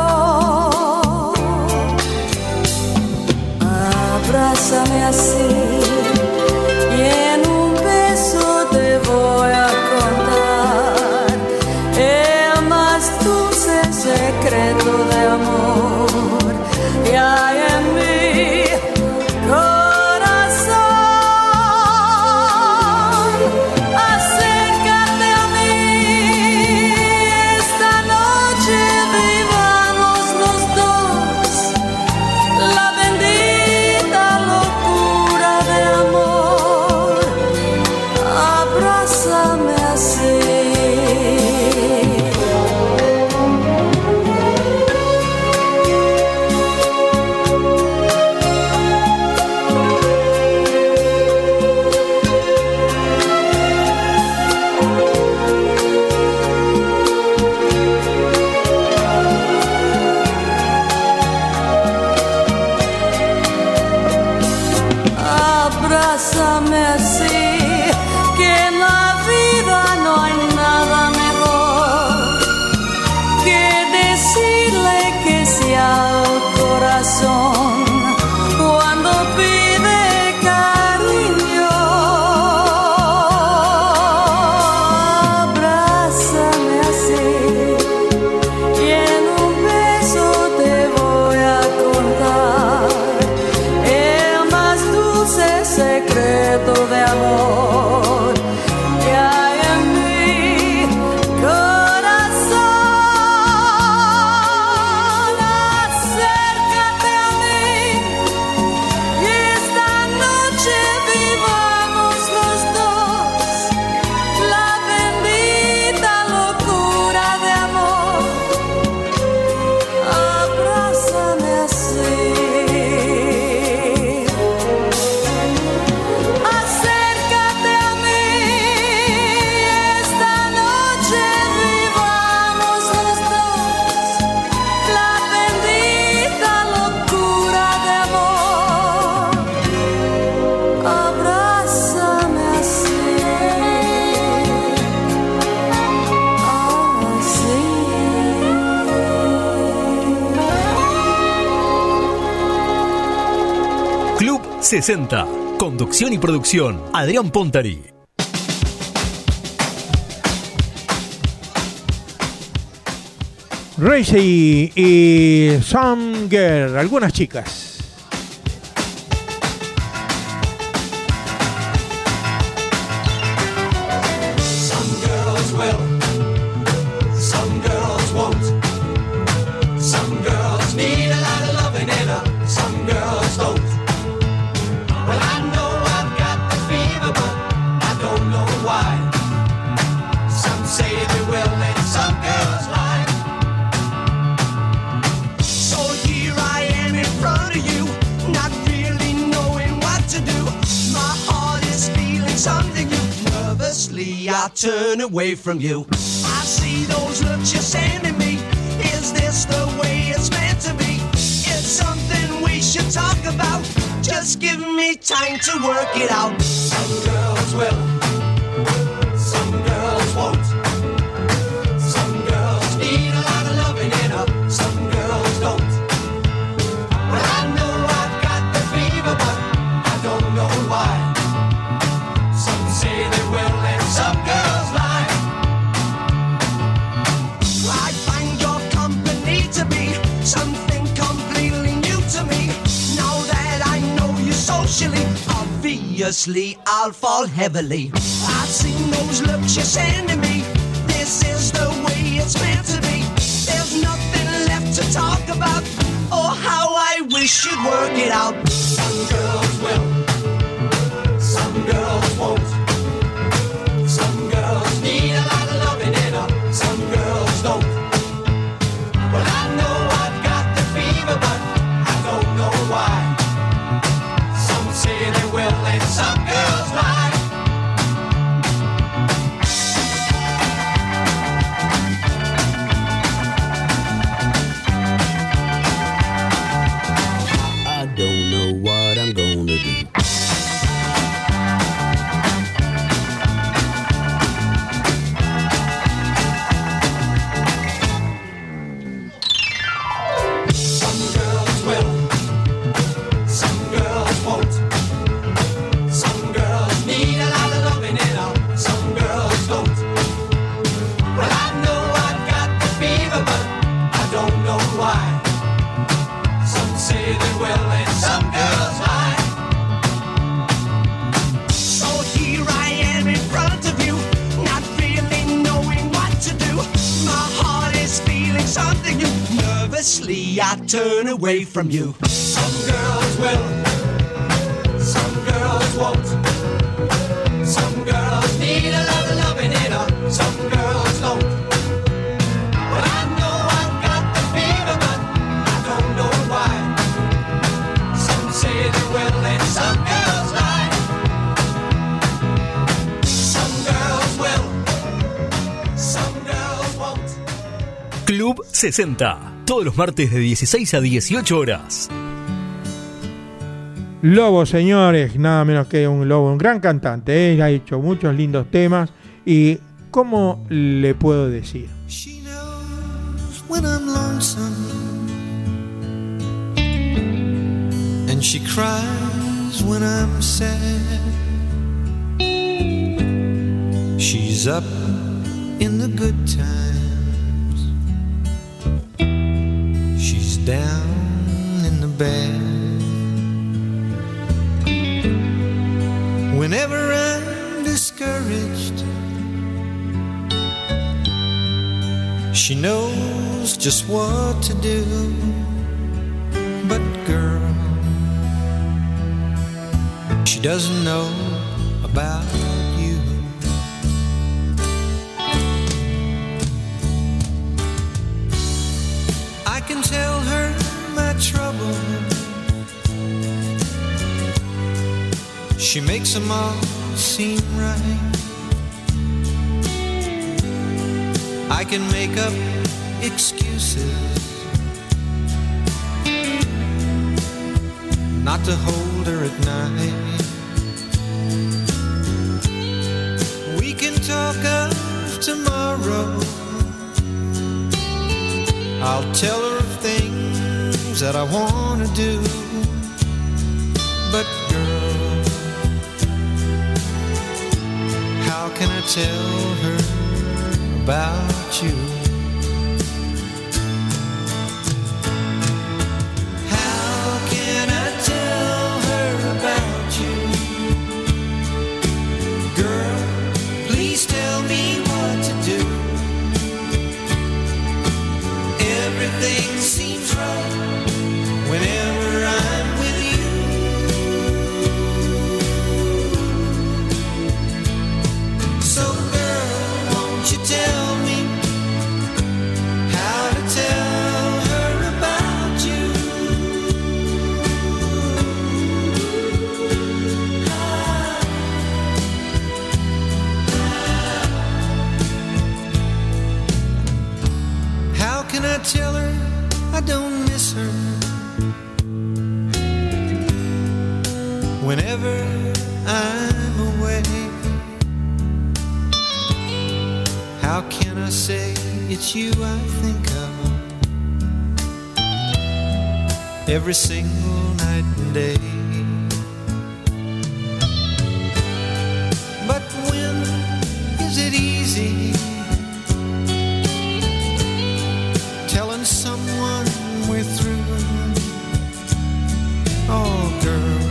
Abrázame así y en un beso te voy a contar el más dulce secreto de amor que hay en mi corazón. Acércate a mí, esta noche vivamos los dos la bendita locura de amor. Abrázame así. Abrázame así, que en la vida no hay nada mejor que decirle que sea al corazón cuando pide cariño. 60. Conducción y producción, Adrián Pontari. Racy y Some Girl, algunas chicas. Some girls will, some girls won't. Some girls need a lot of loving in her, some girls don't. Well, I know I've got the fever, but I don't know why. Some say they will and some girls lie. So here I am in front of you, not really knowing what to do. My heart is feeling something new. Nervously I turn away from you. I see those looks you're sending me. Is this the way it's meant to be? It's something we should talk about. Just give me time to work it out. Some girls will, some girls won't. Some girls need a lot of loving in her, some girls don't. Well, I know I've got the fever, but I don't know why. Some say they will and some girls lie. I find your company to be something completely new to me. Now that I know you socially, obviously I'll fall heavily. I've seen those looks you're sending me. This is the way it's meant to be. There's nothing left to talk about. Oh, how I wish you'd work it out. Some girls will, some girls won't. Some girls need a lot of loving in her, some girls don't. Well, I know I've got the fever, but I don't know why. Some say they will and some girls lie. I don't know what I'm gonna do. Some girls will, some girls won't. Some girls need a lot of loving in her, some girls don't. Well, I know I've got the fever, but I don't know why. Some say they will and some girls lie. So here I am in front of you, not really knowing what to do. My heart is feeling something new. Nervously I turn away from you. Some girls will, some girls won't. Some girls need a lot of loving in her, some girls don't. Well, I know I've got the fever, but I don't know why. Some say they will and some girls lie. Some girls will, some girls won't. Club 60. Todos los martes de 16 a 18 horas. Lobo, señores, nada menos que un Lobo, un gran cantante, ha hecho muchos lindos temas y ¿cómo le puedo decir? When I'm lonesome, and she cries when I'm sad. She's up in the good times, she's down in the bad. Whenever I'm discouraged, she knows just what to do. But girl, she doesn't know about you. I can tell her my trouble, she makes them all seem right. I can make up excuses not to hold her at night. We can talk of tomorrow, I'll tell her of things that I want to do. But girl, tell her about you? How can I tell her about you? Girl, please tell me what to do. Everything seems right whenever I'm with you. So girl, won't you tell me how to tell her about you? How can I tell her I don't miss her? Whenever I'm away, how can I say it's you I think of every single night and day? But when is it easy telling someone we're through? Oh, girl,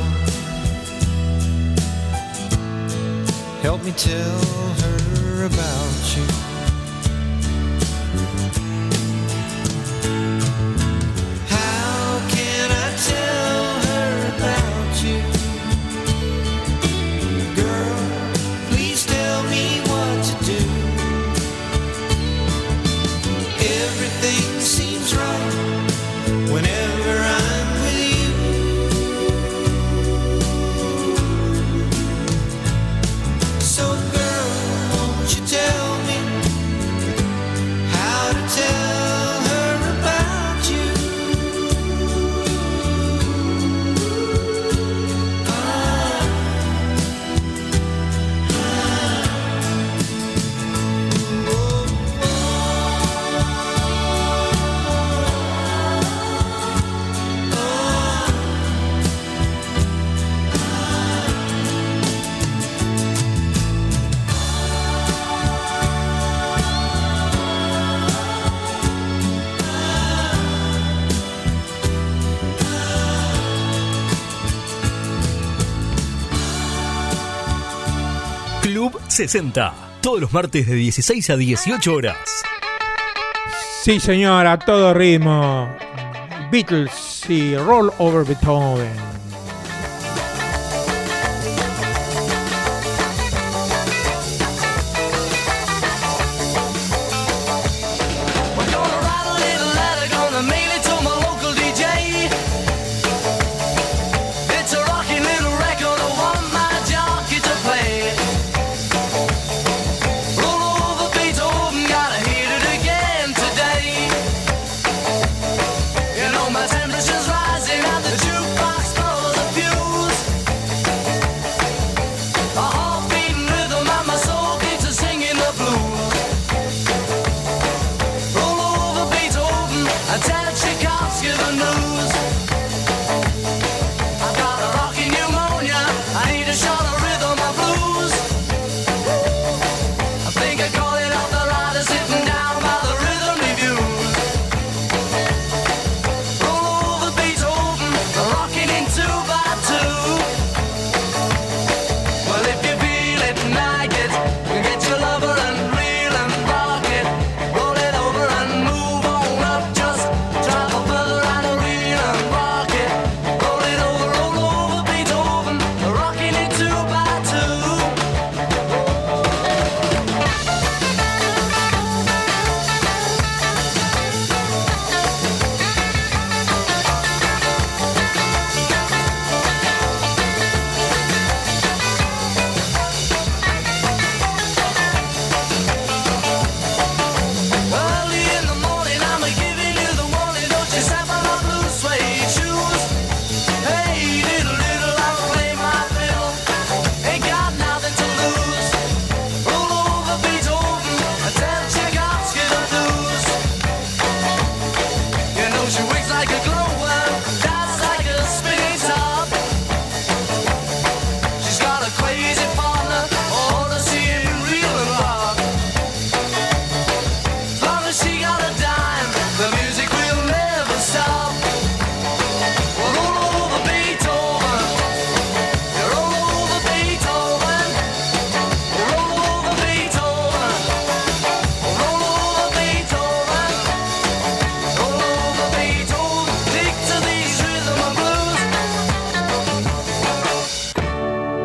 help me tell her about you. How can I tell her about you? Girl, please tell me what to do. Everything seems right whenever I'm with you. So girl, won't you tell me how to tell her about you? Club 60, todos los martes de 16 a 18 horas. Sí, señor, a todo ritmo. Beatles y Roll Over Beethoven. We're gonna write a little letter, gonna mail it to my local DJ. It's a rocky little record, I want my jockey to play. Roll over Beethoven, gotta hear it again today. You know my temperature's rising and the jukebox knows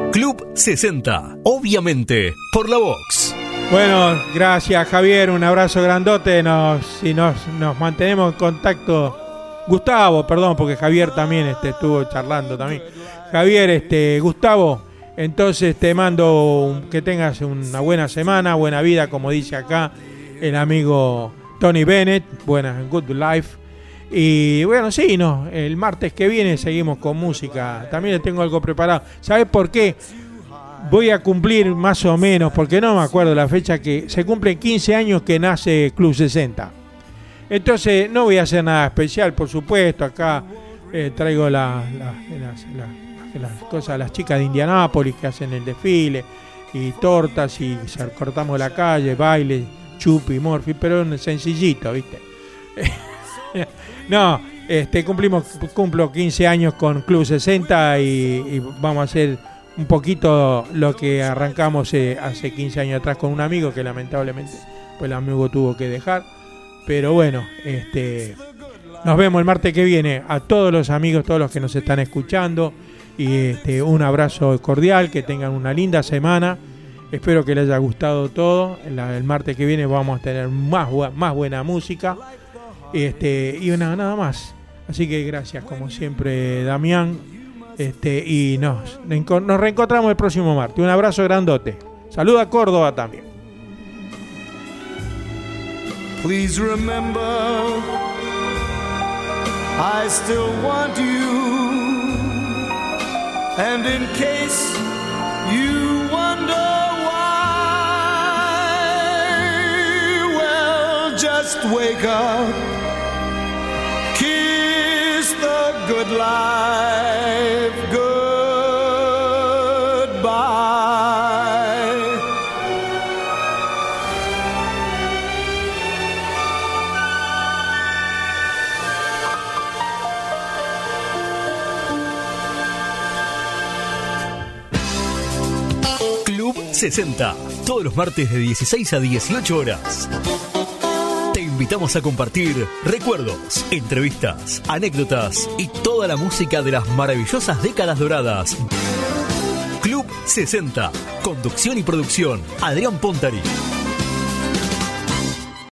Club 60, obviamente, por la Vox. Bueno, gracias Javier, un abrazo grandote. Nos mantenemos en contacto. Gustavo, perdón, porque Javier también estuvo charlando también. Javier, Gustavo, entonces te mando que tengas una buena semana, buena vida, como dice acá el amigo Tony Bennett, buena good life. Y bueno, sí, el martes que viene seguimos con música. También les tengo algo preparado. ¿Sabes por qué? Voy a cumplir más o menos, porque no me acuerdo la fecha, que se cumplen 15 años que nace Club 60. Entonces no voy a hacer nada especial, por supuesto. Acá traigo las cosas, las chicas de Indianápolis que hacen el desfile, y tortas, y cortamos la calle, baile, chupi, morfi, pero sencillito, ¿viste? No, cumplo 15 años con Club 60 y vamos a hacer un poquito lo que arrancamos hace 15 años atrás con un amigo que lamentablemente pues el amigo tuvo que dejar. Pero bueno, nos vemos el martes que viene. A todos los amigos, todos los que nos están escuchando, y un abrazo cordial, que tengan una linda semana. Espero que les haya gustado todo. El martes que viene vamos a tener más buena música. Y nada más. Así que gracias como siempre, Damián. Y nos reencontramos el próximo martes. Un abrazo grandote. Saluda a Córdoba también. Please remember, I still want you. And in case you wonder why, well, just wake up, kiss the good life goodbye. Club 60, todos los martes de 16 a 18 horas. Te invitamos a compartir recuerdos, entrevistas, anécdotas y toda la música de las maravillosas décadas doradas. Club 60, conducción y producción, Adrián Pontari.